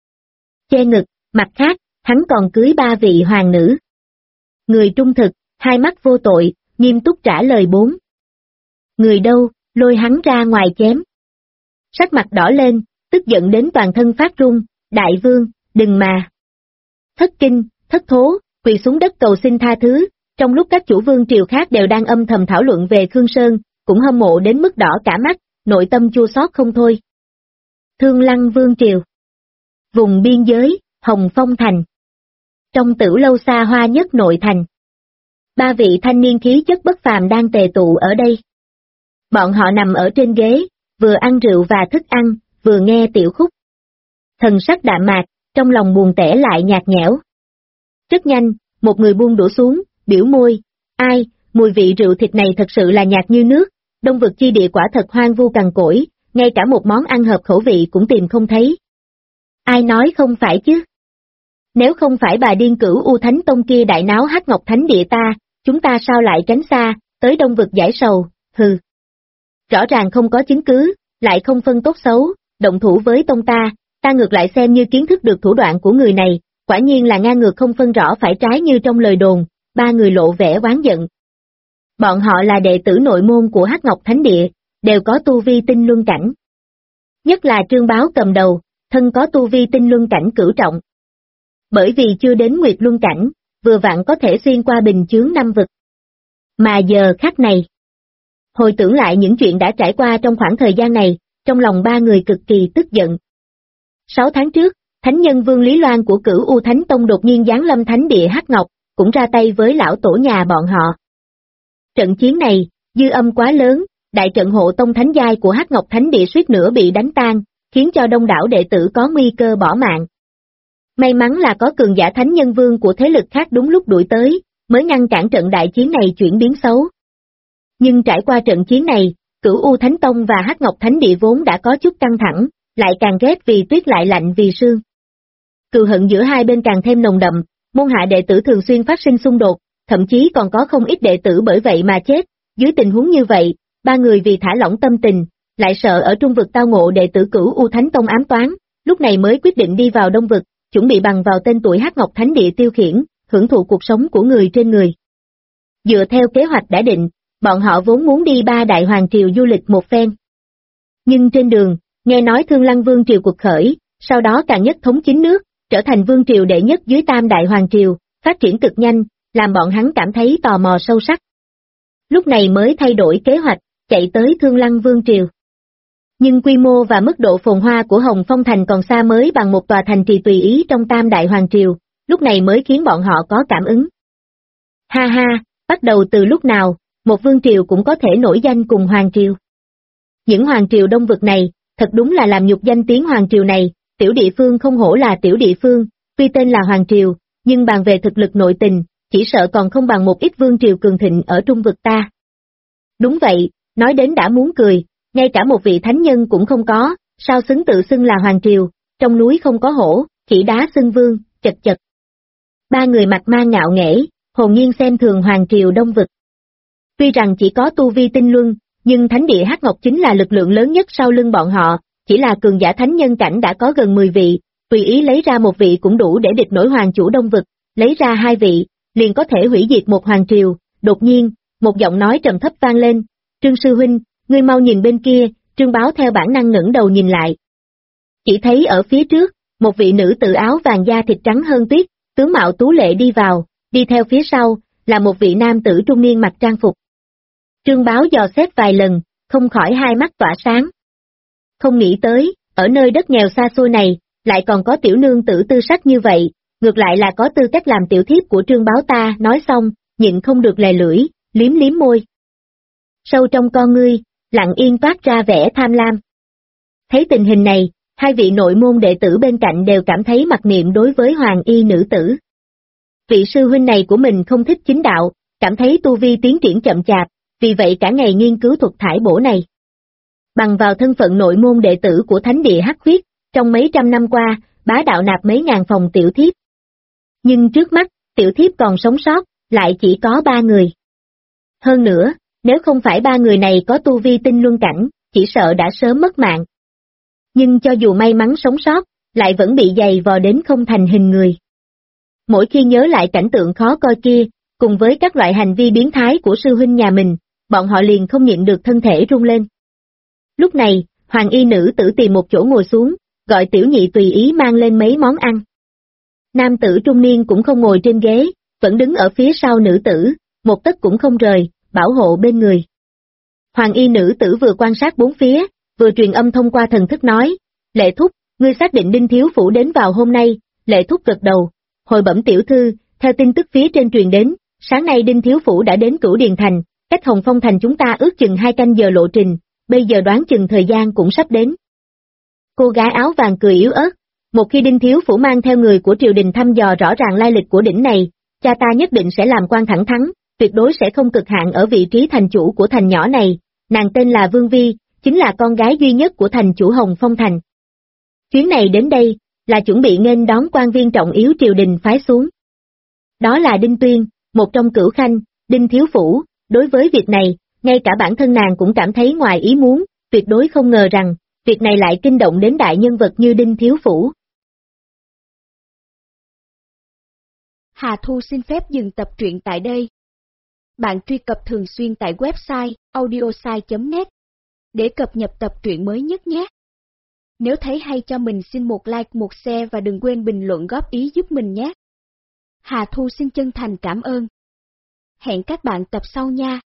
Che ngực, mặt khác, hắn còn cưới 3 vị hoàng nữ. Người trung thực, hai mắt vô tội, nghiêm túc trả lời 4. Người đâu, lôi hắn ra ngoài chém. Sắc mặt đỏ lên, tức giận đến toàn thân phát run, đại vương, đừng mà. Thất kinh, thất thố, quỳ xuống đất cầu xin tha thứ, trong lúc các chủ vương triều khác đều đang âm thầm thảo luận về Khương Sơn, cũng hâm mộ đến mức đỏ cả mắt, nội tâm chua xót không thôi. Thương Lăng vương triều. Vùng biên giới, Hồng Phong thành. Trong tử lâu xa hoa nhất nội thành. 3 vị thanh niên khí chất bất phàm đang tề tụ ở đây. Bọn họ nằm ở trên ghế, vừa ăn rượu và thức ăn, vừa nghe tiểu khúc. Thần sắc đạm mạc, trong lòng buồn tẻ lại nhạt nhẽo. Rất nhanh, một người buông đũa xuống, biểu môi, ai, mùi vị rượu thịt này thật sự là nhạt như nước, đông vực chi địa quả thật hoang vu cằn cỗi, ngay cả một món ăn hợp khẩu vị cũng tìm không thấy. Ai nói không phải chứ? Nếu không phải bà điên cửu U Thánh Tông kia đại náo Hắc Ngọc Thánh Địa ta, chúng ta sao lại tránh xa, tới đông vực giải sầu, Rõ ràng không có chứng cứ, lại không phân tốt xấu, động thủ với tông ta ngược lại xem như kiến thức được thủ đoạn của người này, quả nhiên là ngang ngược không phân rõ phải trái như trong lời đồn, 3 người lộ vẻ oán giận. Bọn họ là đệ tử nội môn của Hắc Ngọc Thánh Địa, đều có tu vi tinh luân cảnh. Nhất là Trương Báo cầm đầu, thân có tu vi tinh luân cảnh cửu trọng. Bởi vì chưa đến nguyệt luân cảnh, vừa vặn có thể xuyên qua bình chướng 5 vực. Mà giờ khắc này, hồi tưởng lại những chuyện đã trải qua trong khoảng thời gian này, trong lòng 3 người cực kỳ tức giận. 6 tháng trước, Thánh nhân Vương Lý Loan của Cửu U Thánh Tông đột nhiên giáng lâm Thánh Địa Hắc Ngọc, cũng ra tay với lão tổ nhà bọn họ. Trận chiến này, dư âm quá lớn, đại trận hộ tông thánh giai của Hắc Ngọc Thánh Địa suýt nữa bị đánh tan, khiến cho đông đảo đệ tử có nguy cơ bỏ mạng. May mắn là có cường giả Thánh nhân Vương của thế lực khác đúng lúc đuổi tới, mới ngăn cản trận đại chiến này chuyển biến xấu. Nhưng trải qua trận chiến này, Cửu U Thánh Tông và Hắc Ngọc Thánh Địa vốn đã có chút căng thẳng, lại càng ghét vì tuyết lại lạnh vì sương. Cừu hận giữa hai bên càng thêm nồng đậm, môn hạ đệ tử thường xuyên phát sinh xung đột, thậm chí còn có không ít đệ tử bởi vậy mà chết. Dưới tình huống như vậy, 3 người vì thả lỏng tâm tình, lại sợ ở trung vực tao ngộ đệ tử Cửu U Thánh Tông ám toán, lúc này mới quyết định đi vào đông vực, chuẩn bị bằng vào tên tuổi Hắc Ngọc Thánh Địa tiêu khiển, hưởng thụ cuộc sống của người trên người. Dựa theo kế hoạch đã định, bọn họ vốn muốn đi 3 đại hoàng triều du lịch một phen. Nhưng trên đường, nghe nói Thương Lăng Vương triều cuộc khởi, sau đó càng nhất thống chính nước, trở thành vương triều đệ nhất dưới tam đại hoàng triều, phát triển cực nhanh, làm bọn hắn cảm thấy tò mò sâu sắc. Lúc này mới thay đổi kế hoạch, chạy tới Thương Lăng Vương triều. Nhưng quy mô và mức độ phồn hoa của Hồng Phong Thành còn xa mới bằng một tòa thành trì tùy ý trong tam đại hoàng triều, lúc này mới khiến bọn họ có cảm ứng. Ha ha, Bắt đầu từ lúc nào, một vương triều cũng có thể nổi danh cùng hoàng triều. Những hoàng triều đông vực này, thật đúng là làm nhục danh tiếng hoàng triều này, tiểu địa phương không hổ là tiểu địa phương, tuy tên là hoàng triều, nhưng bàn về thực lực nội tình, chỉ sợ còn không bằng một ít vương triều cường thịnh ở trung vực ta. Đúng vậy, nói đến đã muốn cười, ngay cả một vị thánh nhân cũng không có, sao xứng tự xưng là hoàng triều, trong núi không có hổ, chỉ đá xưng vương, chật chật. Ba người mặt mang ngạo nghễ, hồn nhiên xem thường hoàng triều đông vực. Tuy rằng chỉ có tu vi tinh luân, nhưng thánh địa Hắc Ngọc chính là lực lượng lớn nhất sau lưng bọn họ, chỉ là cường giả thánh nhân cảnh đã có gần 10 vị, tùy ý lấy ra một vị cũng đủ để địch nổi hoàng chủ đông vực, lấy ra 2 vị, liền có thể hủy diệt một hoàng triều. Đột nhiên, một giọng nói trầm thấp vang lên, Trương sư huynh, ngươi mau nhìn bên kia. Trương Báo theo bản năng ngẩng đầu nhìn lại. Chỉ thấy ở phía trước, một vị nữ tử áo vàng da thịt trắng hơn tuyết, tướng mạo tú lệ đi vào, đi theo phía sau, là một vị nam tử trung niên mặc trang phục. Trương Báo dò xét vài lần, không khỏi hai mắt tỏa sáng. Không nghĩ tới, ở nơi đất nghèo xa xôi này, lại còn có tiểu nương tử tư sắc như vậy, ngược lại là có tư cách làm tiểu thiếp của Trương Báo ta. Nói xong, nhịn không được lè lưỡi, liếm liếm môi. Sâu trong con ngươi, lặng yên toát ra vẻ tham lam. Thấy tình hình này, hai vị nội môn đệ tử bên cạnh đều cảm thấy mặc niệm đối với hoàng y nữ tử. Vị sư huynh này của mình không thích chính đạo, cảm thấy tu vi tiến triển chậm chạp, vì vậy cả ngày nghiên cứu thuật thải bổ này. Bằng vào thân phận nội môn đệ tử của thánh địa Hắc Huyết, trong mấy trăm năm qua, bá đạo nạp mấy ngàn phòng tiểu thiếp. Nhưng trước mắt, tiểu thiếp còn sống sót, lại chỉ có 3 người. Hơn nữa, nếu không phải 3 người này có tu vi tinh luân cảnh, chỉ sợ đã sớm mất mạng. Nhưng cho dù may mắn sống sót, lại vẫn bị dày vò đến không thành hình người. Mỗi khi nhớ lại cảnh tượng khó coi kia, cùng với các loại hành vi biến thái của sư huynh nhà mình, bọn họ liền không nhịn được thân thể rung lên. Lúc này, hoàng y nữ tử tìm một chỗ ngồi xuống, gọi tiểu nhị tùy ý mang lên mấy món ăn. Nam tử trung niên cũng không ngồi trên ghế, vẫn đứng ở phía sau nữ tử, một tấc cũng không rời, bảo hộ bên người. Hoàng y nữ tử vừa quan sát bốn phía, vừa truyền âm thông qua thần thức nói, Lệ Thúc, ngươi xác định Đinh Thiếu Phủ đến vào hôm nay. Lệ Thúc gật đầu, hồi bẩm tiểu thư, theo tin tức phía trên truyền đến, sáng nay Đinh Thiếu Phủ đã đến Cửu Điền Thành, cách Hồng Phong Thành chúng ta ước chừng 2 canh giờ lộ trình, bây giờ đoán chừng thời gian cũng sắp đến. Cô gái áo vàng cười yếu ớt, một khi Đinh Thiếu Phủ mang theo người của triều đình thăm dò rõ ràng lai lịch của đỉnh này, cha ta nhất định sẽ làm quan thẳng thắn, tuyệt đối sẽ không cực hạn ở vị trí thành chủ của thành nhỏ này. Nàng tên là Vương Vi, chính là con gái duy nhất của thành chủ Hồng Phong Thành. Chuyến này đến đây, là chuẩn bị nghênh đón quan viên trọng yếu triều đình phái xuống. Đó là Đinh Tuyên, một trong cửu khanh, Đinh Thiếu Phủ. Đối với việc này, ngay cả bản thân nàng cũng cảm thấy ngoài ý muốn, tuyệt đối không ngờ rằng, việc này lại kinh động đến đại nhân vật như Đinh Thiếu Phủ. Hà Thu xin phép dừng tập truyện tại đây. Bạn truy cập thường xuyên tại website audiosai.net để cập nhật tập truyện mới nhất nhé. Nếu thấy hay cho mình xin một like, một share và đừng quên bình luận góp ý giúp mình nhé. Hà Thu xin chân thành cảm ơn. Hẹn các bạn tập sau nha.